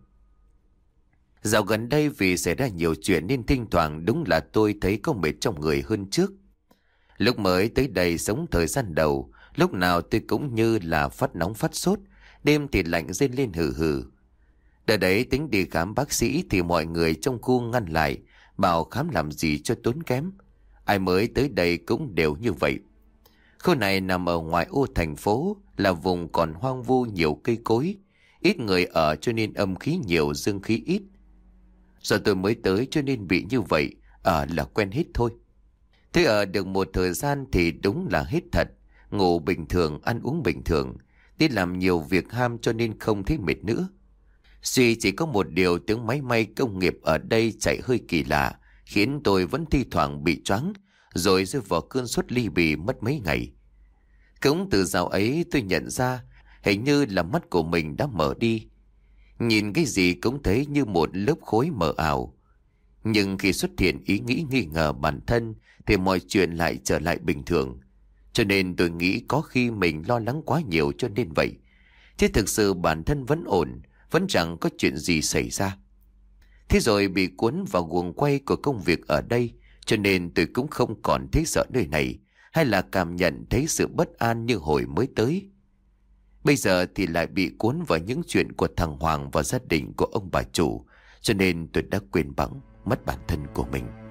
Dạo gần đây vì xảy ra nhiều chuyện nên thỉnh thoảng đúng là tôi thấy có mệt trong người hơn trước. Lúc mới tới đây sống thời gian đầu, lúc nào tôi cũng như là phát nóng phát sốt, đêm thì lạnh rên lên hừ hừ. Đợt đấy tính đi khám bác sĩ thì mọi người trong khu ngăn lại, bảo khám làm gì cho tốn kém. Ai mới tới đây cũng đều như vậy. Khu này nằm ở ngoài ô thành phố, là vùng còn hoang vu nhiều cây cối, ít người ở cho nên âm khí nhiều dương khí ít. Giờ tôi mới tới cho nên bị như vậy, ở là quen hết thôi. Thế ở được một thời gian thì đúng là hết thật, ngủ bình thường, ăn uống bình thường, đi làm nhiều việc ham cho nên không thấy mệt nữa. Duy chỉ có một điều, tiếng máy may công nghiệp ở đây chạy hơi kỳ lạ, khiến tôi vẫn thi thoảng bị choáng, rồi rơi vào cơn sốt ly bì mất mấy ngày. Cũng từ dạo ấy tôi nhận ra hình như là mắt của mình đã mở đi. Nhìn cái gì cũng thấy như một lớp khối mờ ảo. Nhưng khi xuất hiện ý nghĩ nghi ngờ bản thân thì mọi chuyện lại trở lại bình thường. Cho nên tôi nghĩ có khi mình lo lắng quá nhiều cho nên vậy. Chứ thực sự bản thân vẫn ổn, vẫn chẳng có chuyện gì xảy ra. Thế rồi bị cuốn vào guồng quay của công việc ở đây, cho nên tôi cũng không còn thấy sợ nơi này, hay là cảm nhận thấy sự bất an như hồi mới tới. Bây giờ thì lại bị cuốn vào những chuyện của thằng Hoàng và gia đình của ông bà chủ, cho nên tôi đã quên bẵng mất bản thân của mình.